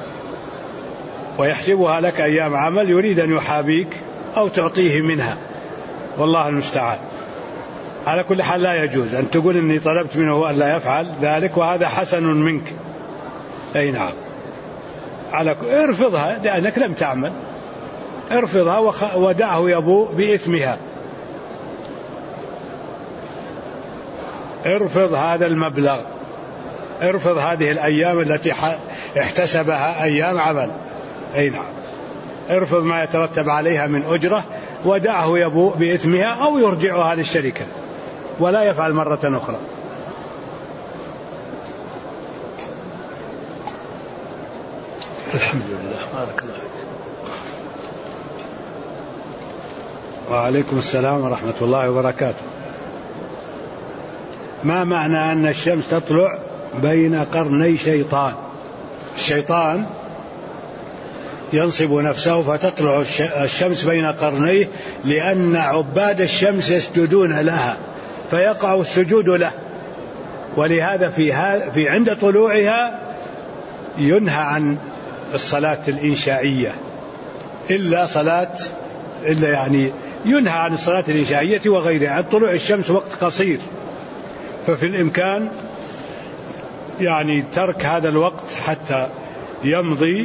A: ويحسبها لك أيام عمل، يريد أن يحابيك أو تعطيه منها، والله المستعان. على كل حال لا يجوز أن تقول إني طلبت منه أن لا يفعل ذلك، وهذا حسن منك. أي نعم. ارفضها لأنك لم تعمل، ارفضها ودعه يبوء بإثمها. ارفض هذا المبلغ، ارفض هذه الأيام التي احتسبها أيام عمل. أي نعم. ارفض ما يترتب عليها من أجرة، ودعه يبوء بإثمها أو يرجعها للشركة ولا يفعل مرة أخرى. الحمد لله. بارك الله فيك. وعليكم السلام ورحمة الله وبركاته. ما معنى أن الشمس تطلع بين قرني شيطان؟ الشيطان ينصب نفسه فتطلع الشمس بين قرنيه، لأن عباد الشمس يسجدون لها فيقع السجود له، ولهذا في عند طلوعها ينهى عن الصلاة الإنشائية، إلا يعني ينهى عن الصلاة الإنشائية وغيرها عن طلوع الشمس وقت قصير، ففي الإمكان يعني ترك هذا الوقت حتى يمضي.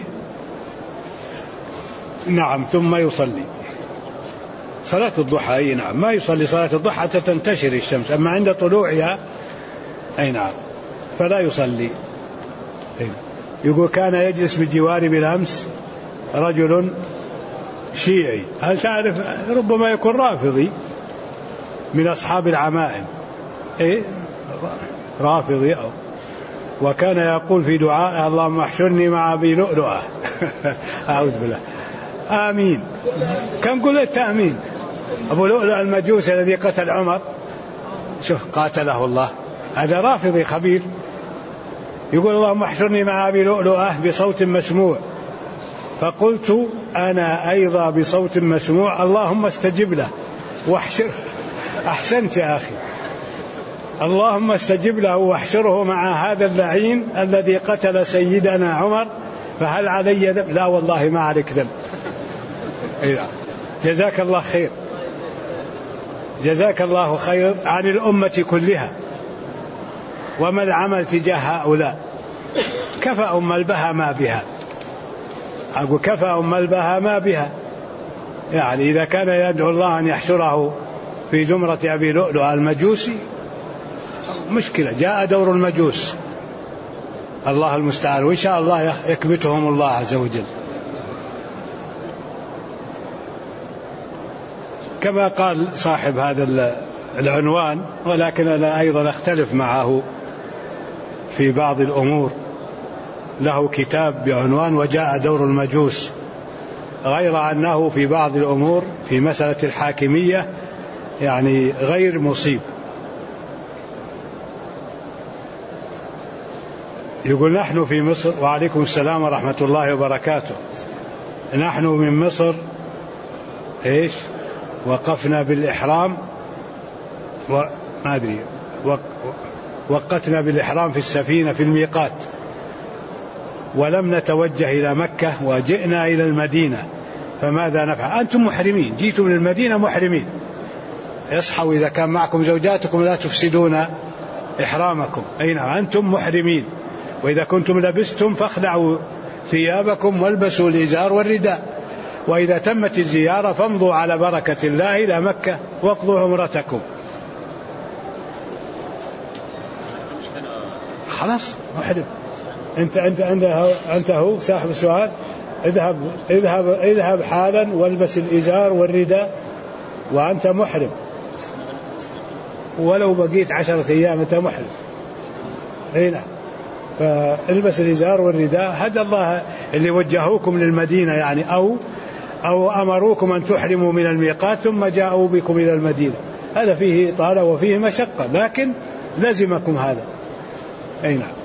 A: نعم. ثم يصلي صلاة الضحى. أي نعم. ما يصلي صلاة الضحى حتى تنتشر الشمس، أما عند طلوعها أي نعم فلا يصلي. يقول كان يجلس بجواري بالأمس رجل شيعي، هل تعرف ربما يكون رافضي من أصحاب العمائم، رافضي وكان يقول في دعائه اللهم احشرني مع أبي لؤلؤة أعوذ بالله. آمين. كم قلت آمين؟ أبو لؤلؤ المجوسي الذي قتل عمر، شوف قاتله الله، هذا رافضي خبير، يقول اللهم احشرني مع أبي لؤلؤة بصوت مسموع. فقلت أنا أيضا بصوت مسموع اللهم استجب له واحشره. أحسنت يا أخي، اللهم استجب له واحشره مع هذا اللعين الذي قتل سيدنا عمر، فهل علي ذنب؟ لا والله ما عليك ذنب. جزاك الله خير، جزاك الله خير عن الأمة كلها. وما العمل تجاه هؤلاء؟ كفى أم البها ما بها، أقول كفى أم البها ما بها. يعني إذا كان يدعو الله أن يحشره في زمرة أبي لؤلؤ المجوسي مشكلة، جاء دور المجوس، الله المستعان، وإن شاء الله يكبتهم الله عز وجل. كما قال صاحب هذا العنوان، ولكن أنا أيضا أختلف معه في بعض الأمور، له كتاب بعنوان وجاء دور المجوس، غير أنه في بعض الأمور في مسألة الحاكمية يعني غير مصيب. يقول نحن في مصر، وعليكم السلام ورحمة الله وبركاته، نحن من مصر وقفنا بالإحرام وما أدري وقتنا بالإحرام في السفينة في الميقات، ولم نتوجه إلى مكة وجئنا إلى المدينة، فماذا نفعل؟ أنتم محرمين، جيتم من المدينة محرمين، اصحوا إذا كان معكم زوجاتكم لا تفسدون إحرامكم. أي نعم، أنتم محرمين، وإذا كنتم لبستم فاخلعوا ثيابكم والبسوا الإزار والرداء، وإذا تمت الزيارة فامضوا على بركة الله إلى مكة واقضوا عمرتكم. خلاص محرم. أنت هو صاحب السؤال، اذهب حالا والبس الإزار والرداء وأنت محرم، ولو بقيت 10 أيام أنت محرم. نعم، فالبس الإزار والرداء. هذا الله اللي وجهوكم للمدينة يعني، أو أمروكم أن تحرموا من الميقات ثم جاءوا بكم إلى المدينة، هذا فيه طالة وفيه مشقة، لكن لزمكم هذا. أي نعم،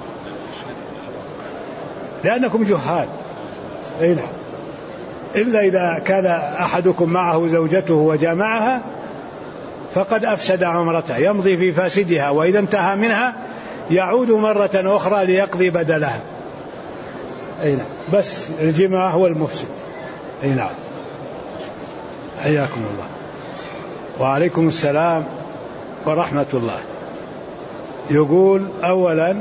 A: لأنكم جهال. أي نعم، إلا إذا كان أحدكم معه زوجته وجامعها فقد أفسد عمرته، يمضي في فاسدها، وإذا انتهى منها يعود مرة أخرى ليقضي بدلها. أي نعم، بس الجماع هو المفسد. أي نعم، حياكم الله. وعليكم السلام ورحمة الله. يقول أولا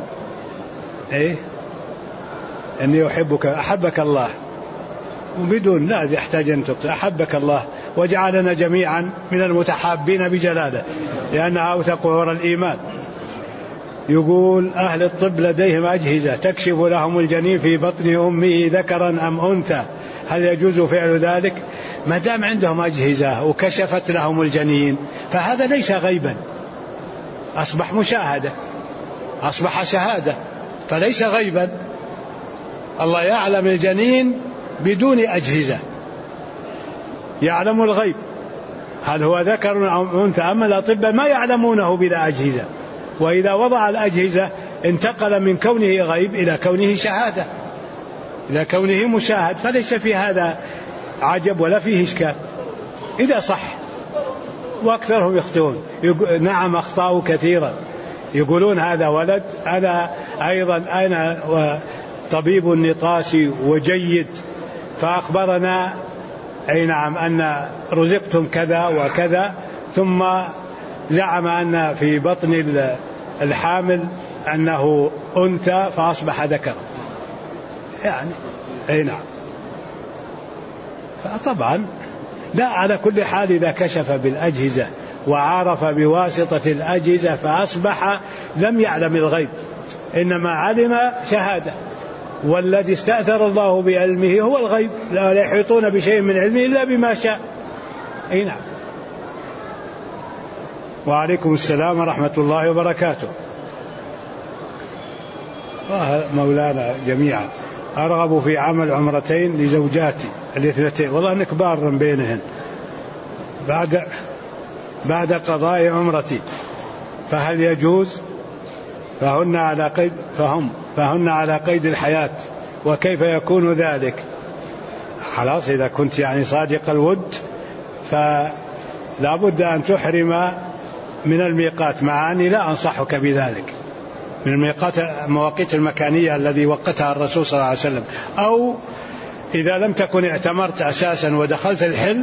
A: أني أحبك الله، وبدون لا يحتاج أن تقصد، أحبك الله وجعلنا جميعا من المتحابين بجلاله، لأنها أوثق عور الإيمان. يقول أهل الطب لديهم أجهزة تكشف لهم الجنين في بطن أمه ذكرا أم أنثى، هل يجوز فعل ذلك؟ ما دام عندهم أجهزة وكشفت لهم الجنين فهذا ليس غيبا، أصبح مشاهدة، أصبح شهادة، فليس غيبا. الله يعلم الجنين بدون أجهزة، يعلم الغيب هل هو ذكر أو أنثى، أما الأطباء ما يعلمونه بلا أجهزة، وإذا وضع الأجهزة انتقل من كونه غيب إلى كونه شهادة، إلى كونه مشاهد، فليس في هذا عجب ولا فيه إشكال إذا صح. وأكثرهم يخطئون، نعم أخطأوا كثيرا، يقولون هذا ولد. أنا أيضا طبيب نطاسي وجيد، فأخبرنا أي نعم أن رزقتم كذا وكذا، ثم زعم أن في بطن الحامل أنه أنثى فأصبح ذكر يعني. أي نعم، فطبعا لا، على كل حال إذا كشف بالأجهزة وعرف بواسطة الأجهزة فأصبح لم يعلم الغيب، إنما علم شهادة. والذي استأثر الله بعلمه هو الغيب، لا يحيطون بشيء من علمه إلا بما شاء. أي نعم. وعليكم السلام ورحمة الله وبركاته. مولانا جميعا، أرغب في عمل عمرتين لزوجاتي الاثنتين، والله أنك بار بينهن بعد قضاء عمرتي، فهل يجوز؟ فهن على قيد الحياة، وكيف يكون ذلك؟ خلاص، إذا كنت يعني صادق الود فلا بد أن تحرم من الميقات، مع أني لا أنصحك بذلك، من المواقيت المكانية الذي وقتها الرسول صلى الله عليه وسلم، أو إذا لم تكن اعتمرت أساسا ودخلت الحل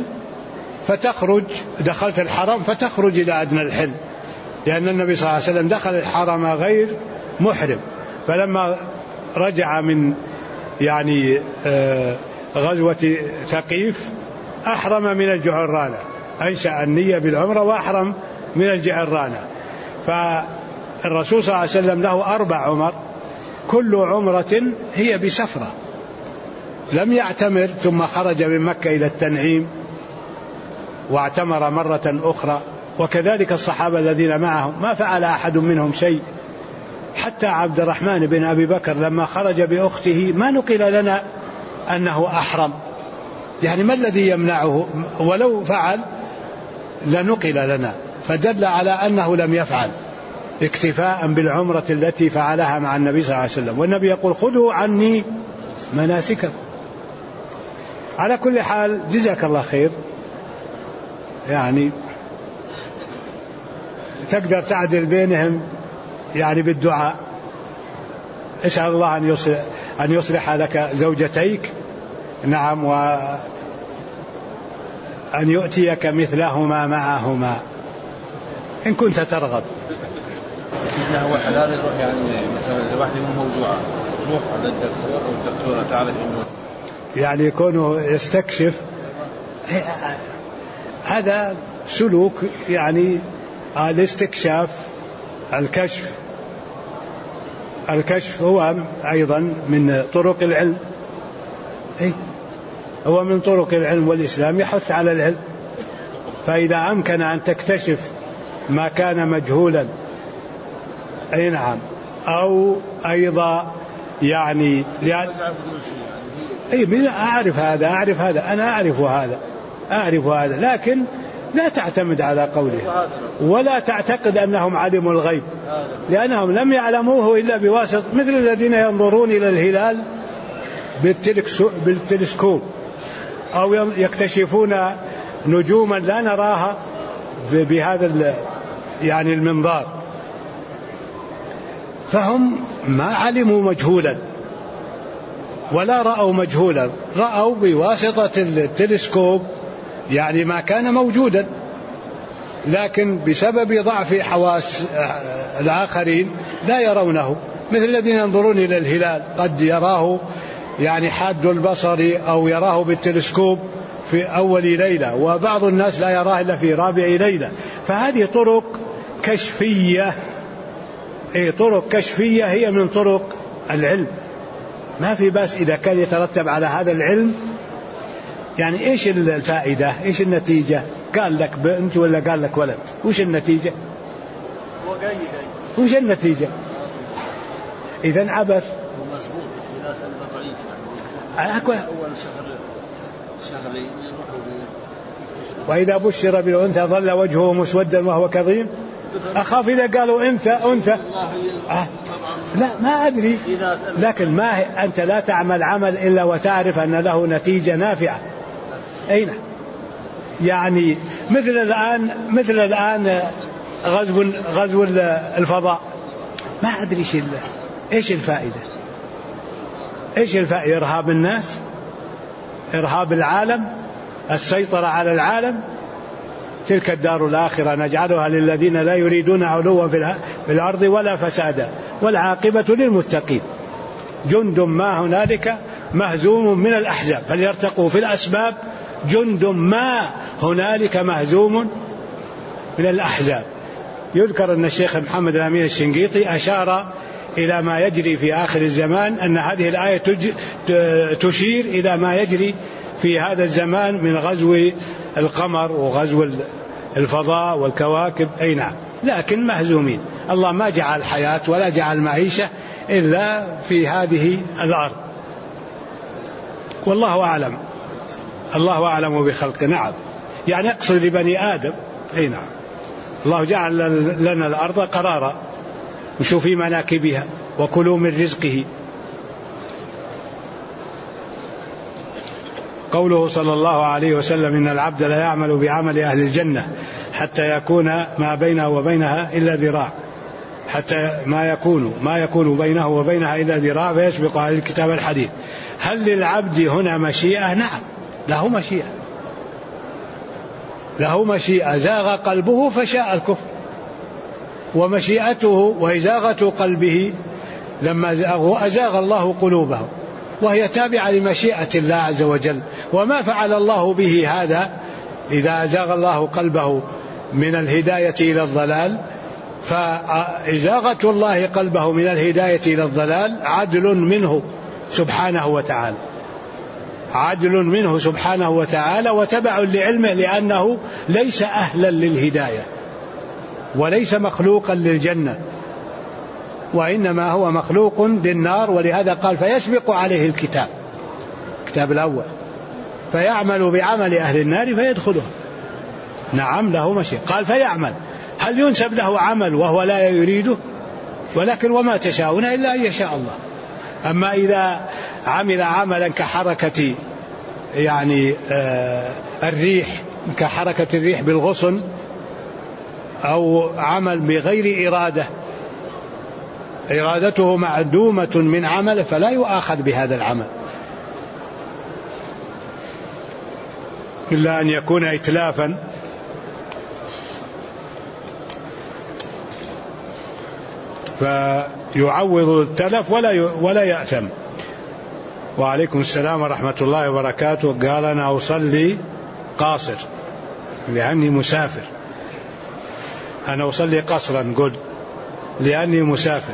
A: دخلت الحرم فتخرج إلى أدنى الحل، لأن النبي صلى الله عليه وسلم دخل الحرم غير محرم، فلما رجع من يعني غزوة ثقيف أحرم من الجعرانة، أنشأ النية بالعمرة وأحرم من الجعرانة. فالرسول صلى الله عليه وسلم له 4 عمر، كل عمرة هي بسفرة، لم يعتمر ثم خرج من مكة إلى التنعيم واعتمر مرة أخرى، وكذلك الصحابة الذين معهم ما فعل أحد منهم شيء، حتى عبد الرحمن بن أبي بكر لما خرج بأخته ما نقل لنا أنه أحرم، يعني ما الذي يمنعه؟ ولو فعل لنقل لنا، فدل على أنه لم يفعل، اكتفاء بالعمرة التي فعلها مع النبي صلى الله عليه وسلم، والنبي يقول خذوا عني مناسككم. على كل حال جزاك الله خير، يعني تقدر تعدل بينهم يعني بالدعاء، اسأل الله أن يصلح لك زوجتيك، نعم، وأن يؤتيك مثلهما معهما إن كنت ترغب.
D: سيدنا هو حلال يروح يعني مثلا إذا واحدة مو موجوعة تروح على الدكتور أو الدكتورة تعرف إنه
A: يعني يكونه يستكشف، هذا سلوك يعني الاستكشاف. الكشف هو أيضا من طرق العلم، هو من طرق العلم، والإسلام يحث على العلم، فإذا أمكن أن تكتشف ما كان مجهولا، أي نعم، أو أيضا يعني أعرف هذا أنا أعرف هذا، لكن لا تعتمد على قوله، ولا تعتقد أنهم علموا الغيب، لأنهم لم يعلموه إلا بواسطة، مثل الذين ينظرون إلى الهلال بالتلسكوب، أو يكتشفون نجوما لا نراها بهذا يعني المنظار، فهم ما علموا مجهولا ولا رأوا مجهولا، رأوا بواسطة التلسكوب يعني ما كان موجودا، لكن بسبب ضعف حواس الآخرين لا يرونه، مثل الذين ينظرون إلى الهلال قد يراه يعني حاد البصر أو يراه بالتلسكوب في أول ليلة، وبعض الناس لا يراه إلا في رابع ليلة، فهذه طرق كشفية، طرق كشفية هي من طرق العلم، ما في بس إذا كان يترتب على هذا العلم يعني إيش الفائدة، إيش النتيجة؟ قال لك بنت ولا قال لك ولد، وش النتيجة؟ وش النتيجة؟ إذن عبث. وإذا بشر بالأنثى ظل وجهه مسودا وهو كظيم، أخاف إذا قالوا أنثى لا ما أدري، لكن ما أنت لا تعمل عمل إلا وتعرف أن له نتيجة نافعة. أين يعني مثل الآن غزو الفضاء، ما أدري إيش الفائدة، إرهاب الناس، إرهاب العالم، السيطرة على العالم. تلك الدار الآخرة نجعلها للذين لا يريدون علوا في الأرض ولا فسادا والعاقبة للمتقين. جند ما هنالك مهزوم من الأحزاب فليرتقوا في الأسباب، جند ما هنالك مهزوم من الأحزاب. يذكر أن الشيخ محمد الأمين الشنقيطي أشار إلى ما يجري في آخر الزمان، أن هذه الآية تشير إلى ما يجري في هذا الزمان من غزو القمر وغزو الفضاء والكواكب. أي نعم، لكن مهزومين. الله ما جعل حياة ولا جعل معيشة إلا في هذه الأرض، والله أعلم. الله أعلم بخلقه. نعم، يعني أقصد لبني آدم. أي نعم، الله جعل لنا الأرض قرارا، مشوا في مناكبها وكلوا من رزقه. قوله صلى الله عليه وسلم: إن العبد لا يعمل بعمل أهل الجنة حتى يكون ما بينه وبينها إلا ذراع، حتى ما يكون بينه وبينها إلا ذراع فيسبق على الكتاب الحديث. هل للعبد هنا مشيئة؟ نعم، له مشيئة، له مشيئة. زاغ قلبه فشاء الكفر، ومشيئته وإزاغة قلبه لما زاغوا أزاغ الله قلوبه، وهي تابعة لمشيئة الله عز وجل. وما فعل الله به هذا إذا أزاغ الله قلبه من الهداية إلى الضلال، فإزاغة الله قلبه من الهداية إلى الضلال عدل منه سبحانه وتعالى، عدل منه سبحانه وتعالى، وتبع لعلمه، لأنه ليس أهلا للهداية وليس مخلوقا للجنة، وإنما هو مخلوق للنار. ولهذا قال: فيسبق عليه الكتاب الأول فيعمل بعمل أهل النار فيدخلها. نعم، له مشيئة. قال: فيعمل، هل ينسب له عمل وهو لا يريده؟ ولكن وما تشاءون إلا أن يشاء الله. أما إذا عمل عملا كحركة الريح، كحركة الريح بالغصن، أو عمل بغير إرادته معدومة من عمله، فلا يؤاخذ بهذا العمل إلا أن يكون إتلافا. فيعوض التلف ولا يأثم. وعليكم السلام ورحمة الله وبركاته. قال: أنا أصلي قاصر لأني مسافر. أنا أصلي قصرا، قل لأني مسافر،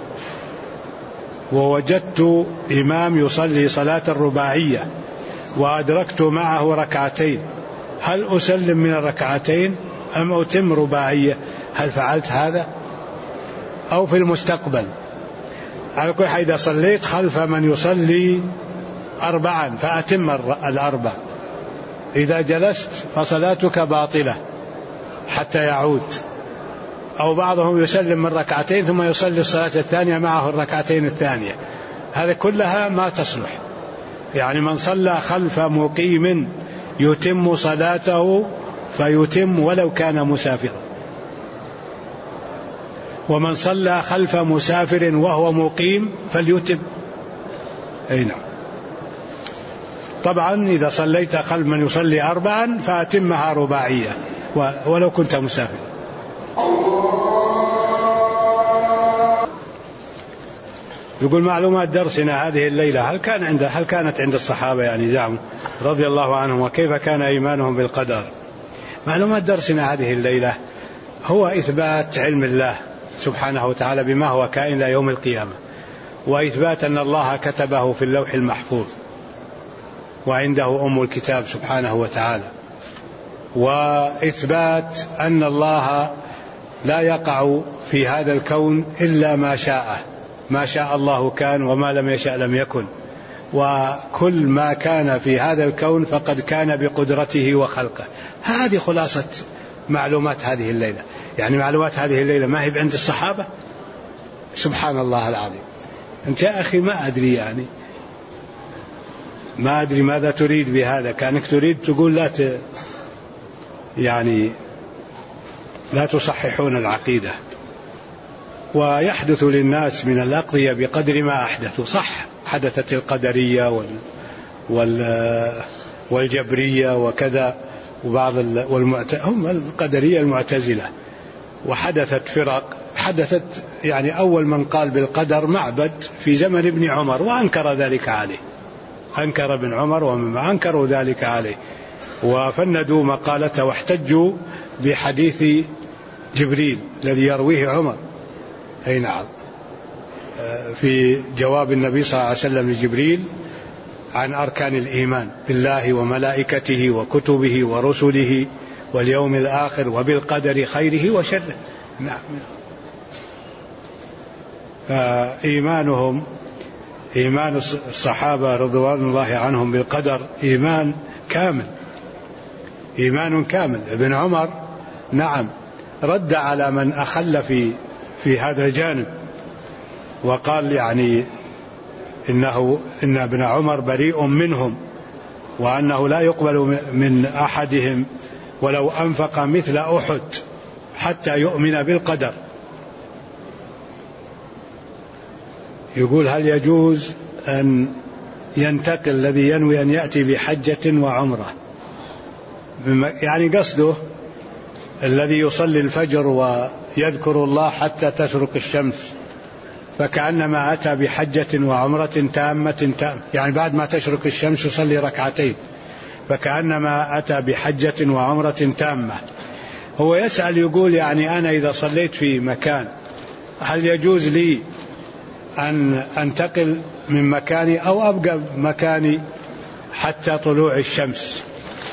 A: ووجدت إمام يصلي صلاة الرباعية وأدركت معه ركعتين، هل أسلم من الركعتين أم أتم رباعية؟ هل فعلت هذا أو في المستقبل؟ على كل حال، إذا صليت خلف من يصلي 4 فأتم 4. إذا جلست فصلاتك باطلة حتى يعود. أو بعضهم يسلم من ركعتين ثم يصلي الصلاة الثانية معه الركعتين الثانية، هذا كلها ما تصلح. يعني من صلى خلف مقيم يتم صلاته فيتم ولو كان مسافرا، ومن صلى خلف مسافر وهو مقيم فليتم. أي نعم. طبعا إذا صليت خلف من يصلي 4 فأتمها رباعية ولو كنت مسافر. يقول: معلومات درسنا هذه الليلة هل كانت عند الصحابة زعموا رضي الله عنهم، وكيف كان إيمانهم بالقدر؟ معلومات درسنا هذه الليلة هو إثبات علم الله سبحانه وتعالى بما هو كائن إلى يوم القيامة، وإثبات أن الله كتبه في اللوح المحفوظ وعنده أم الكتاب سبحانه وتعالى، وإثبات أن الله لا يقع في هذا الكون إلا ما شاء، ما شاء الله كان وما لم يشأ لم يكن، وكل ما كان في هذا الكون فقد كان بقدرته وخلقه. هذه خلاصة معلومات هذه الليلة. معلومات هذه الليلة ما هي عند الصحابة؟ سبحان الله العظيم. أنت يا أخي ما أدري ما أدري ماذا تريد بهذا. كأنك تريد تقول لا تصححون العقيدة. ويحدث للناس من الأقضية بقدر ما أحدثوا. صح، حدثت القدرية والجبرية وكذا، وبعض هم القدرية المعتزلة، وحدثت فرق. حدثت أول من قال بالقدر معبد في زمن ابن عمر وأنكر ذلك عليه، أنكر ابن عمر ومن أنكروا ذلك عليه وفندوا مقالته واحتجوا بحديث جبريل الذي يرويه عمر. أي نعم. في جواب النبي صلى الله عليه وسلم لجبريل عن أركان الإيمان بالله وملائكته وكتبه ورسله واليوم الآخر وبالقدر خيره وشره. نعم. فإيمانهم إيمان الصحابة رضوان الله عنهم بالقدر إيمان كامل، إيمان كامل. ابن عمر نعم رد على من أخل في هذا الجانب وقال يعني إن ابن عمر بريء منهم، وأنه لا يقبل من أحدهم ولو أنفق مثل أحد حتى يؤمن بالقدر. يقول هل يجوز أن ينتقل الذي ينوي أن يأتي بحجة وعمرة، يعني قصده الذي يصلي الفجر ويذكر الله حتى تشرق الشمس، فكأنما أتى بحجة وعمرة تامة، يعني بعد ما تشرق الشمس يصلي ركعتين، فكأنما أتى بحجة وعمرة تامة. هو يسأل يقول يعني أنا إذا صليت في مكان هل يجوز لي أن أنتقل من مكاني أو أبقى مكاني حتى طلوع الشمس؟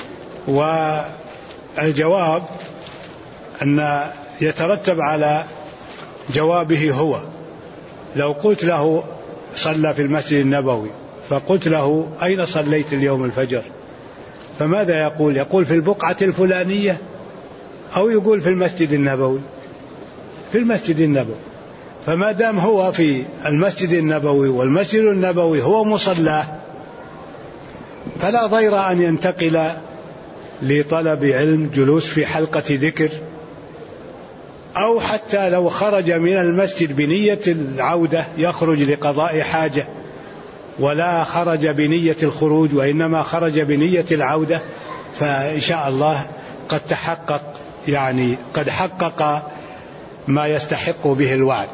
A: والجواب أن يترتب على جوابه هو. لو قلت له صلى في المسجد النبوي فقلت له أين صليت اليوم الفجر، فماذا يقول؟ يقول في البقعة الفلانية، أو يقول في المسجد النبوي. في المسجد النبوي. فما دام هو في المسجد النبوي والمسجد النبوي هو مصلاه فلا ضير أن ينتقل لطلب علم، جلوس في حلقة ذكر، أو حتى لو خرج من المسجد بنية العودة يخرج لقضاء حاجة ولا خرج بنية الخروج وإنما خرج بنية العودة، فإن شاء الله قد تحقق، يعني قد حقق ما يستحق به الوعد،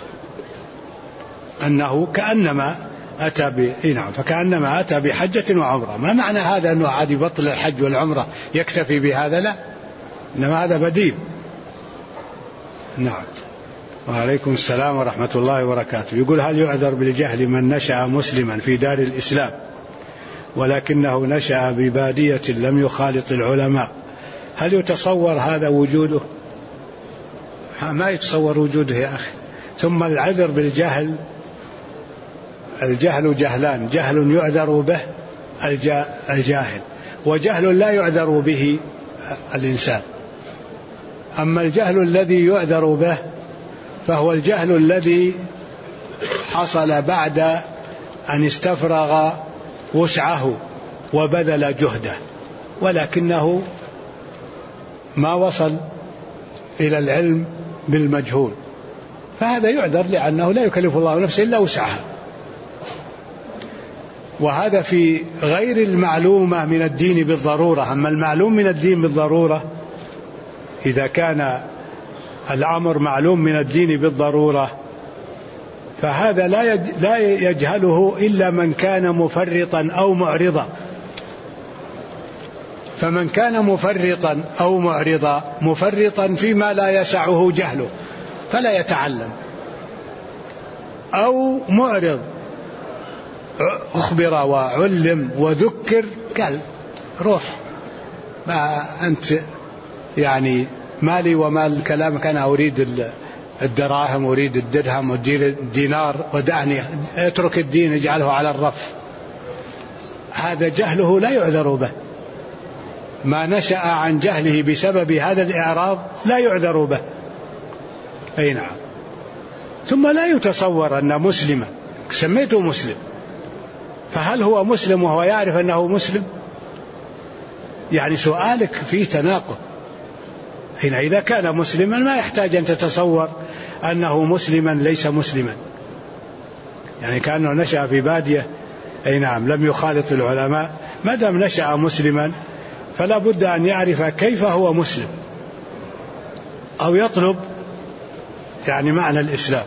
A: أنه كأنما أتى فكأنما أتى بحجة وعمرة. ما معنى هذا أنه عاد يبطل الحج والعمرة يكتفي بهذا؟ لا، إنما هذا بديل. نعم. وعليكم السلام ورحمة الله وبركاته. يقول هل يعذر بالجهل من نشأ مسلما في دار الإسلام ولكنه نشأ ببادية لم يخالط العلماء، هل يتصور هذا وجوده؟ ما يتصور وجوده يا أخي. ثم العذر بالجهل، الجهل جهلان: جهل يعذر به الجاهل، وجهل لا يعذر به الإنسان. أما الجهل الذي يعذر به فهو الجهل الذي حصل بعد أن استفرغ وسعه وبذل جهده، ولكنه ما وصل إلى العلم بالمجهول، فهذا يعذر لأنه لا يكلف الله نفسا إلا وسعها. وهذا في غير المعلومة من الدين بالضرورة. أما المعلوم من الدين بالضرورة، إذا كان الأمر معلوم من الدين بالضرورة فهذا لا يجهله إلا من كان مفرطا أو معرضا. فمن كان مفرطا أو معرضا، مفرطا فيما لا يسعه جهله فلا يتعلم، أو معرض أخبر وعلم وذكر قال روح، ما أنت يعني مالي ومال كلامك، أنا أريد الدراهم، أريد الدرهم والدينار، ودعني اترك الدين اجعله على الرف. هذا جهله لا يعذر به. ما نشأ عن جهله بسبب هذا الإعراض لا يعذر به. أي نعم. ثم لا يتصور أن مسلما سميته مسلم، فهل هو مسلم وهو يعرف أنه مسلم؟ يعني سؤالك فيه تناقض. هنا إذا كان مسلما ما يحتاج أن تتصور أنه مسلما ليس مسلما، يعني كأنه نشأ في بادية، أي نعم، لم يخالط العلماء. ما دام نشأ مسلما فلا بد أن يعرف كيف هو مسلم، أو يطلب يعني معنى الإسلام.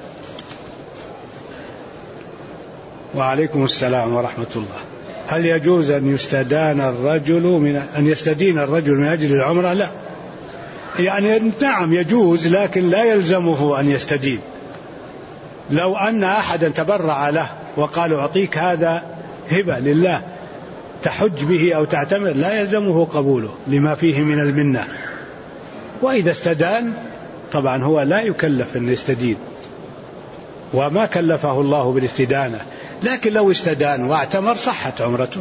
A: وعليكم السلام ورحمة الله. هل يجوز أن يستدين الرجل من أجل العمرة؟ لا، يعني نعم يجوز، لكن لا يلزمه أن يستدين. لو أن أحدا تبرع له وقال أعطيك هذا هبة لله تحج به أو تعتمر لا يلزمه قبوله لما فيه من المنة. وإذا استدان طبعا هو لا يكلف أن يستدين وما كلفه الله بالاستدانة، لكن لو استدان واعتمر صحت عمرته.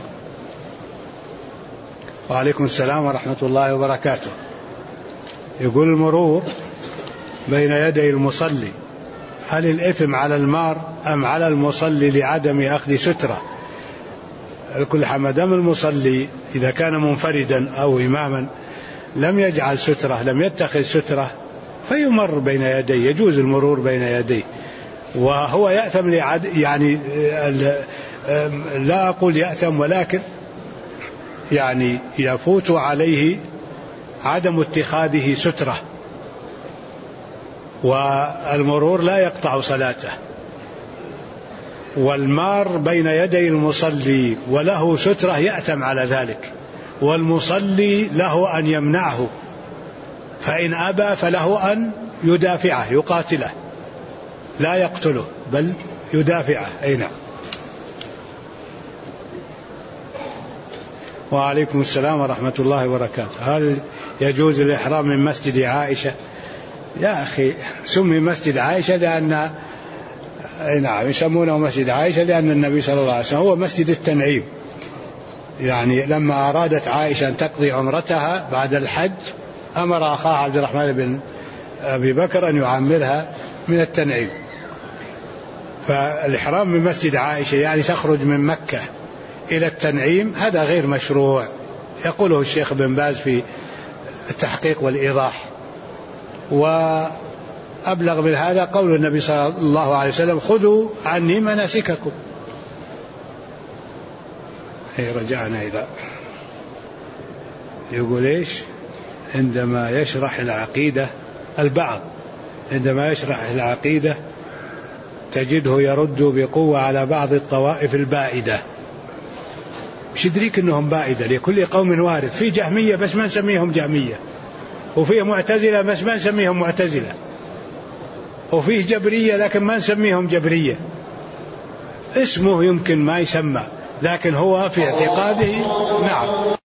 A: وعليكم السلام ورحمة الله وبركاته. يقول المرور بين يدي المصلي هل الإثم على المار أم على المصلي لعدم أخذ سترة؟ كل حمدام المصلي إذا كان منفردا أو إماما لم يجعل سترة لم يتخذ سترة فيمر بين يديه، يجوز المرور بين يديه، وهو يأثم يعني لا أقول يأثم ولكن يعني يفوت عليه عدم اتخاذه سترة، والمرور لا يقطع صلاته. والمار بين يدي المصلي وله سترة يأثم على ذلك، والمصلي له أن يمنعه، فإن أبى فله أن يدافعه يقاتله لا يقتله بل يدافعه. أي نعم. وعليكم السلام ورحمة الله وبركاته. هل يجوز الإحرام من مسجد عائشة؟ يا أخي سمي مسجد عائشة لأن نعم يسمونه مسجد عائشة لأن النبي صلى الله عليه وسلم هو مسجد التنعيم، يعني لما أرادت عائشة أن تقضي عمرتها بعد الحج أمر أخاه عبد الرحمن بن أبي بكر أن يعمرها من التنعيم. فالإحرام من مسجد عائشة يعني تخرج من مكة إلى التنعيم هذا غير مشروع، يقوله الشيخ بن باز في التحقيق والإيضاح. وأبلغ من هذا قول النبي صلى الله عليه وسلم خذوا عني مناسككم. رجعنا إلى يقول إيش عندما يشرح العقيدة البعض عندما يشرح العقيدة تجده يرد بقوة على بعض الطوائف البائدة. مش يدريك أنهم بائدة، لكل قوم وارد. في جهمية بس ما نسميهم جهمية، وفيه معتزلة بس ما نسميهم معتزلة، وفيه جبرية لكن ما نسميهم جبرية. اسمه يمكن ما يسمى لكن هو في اعتقاده نعم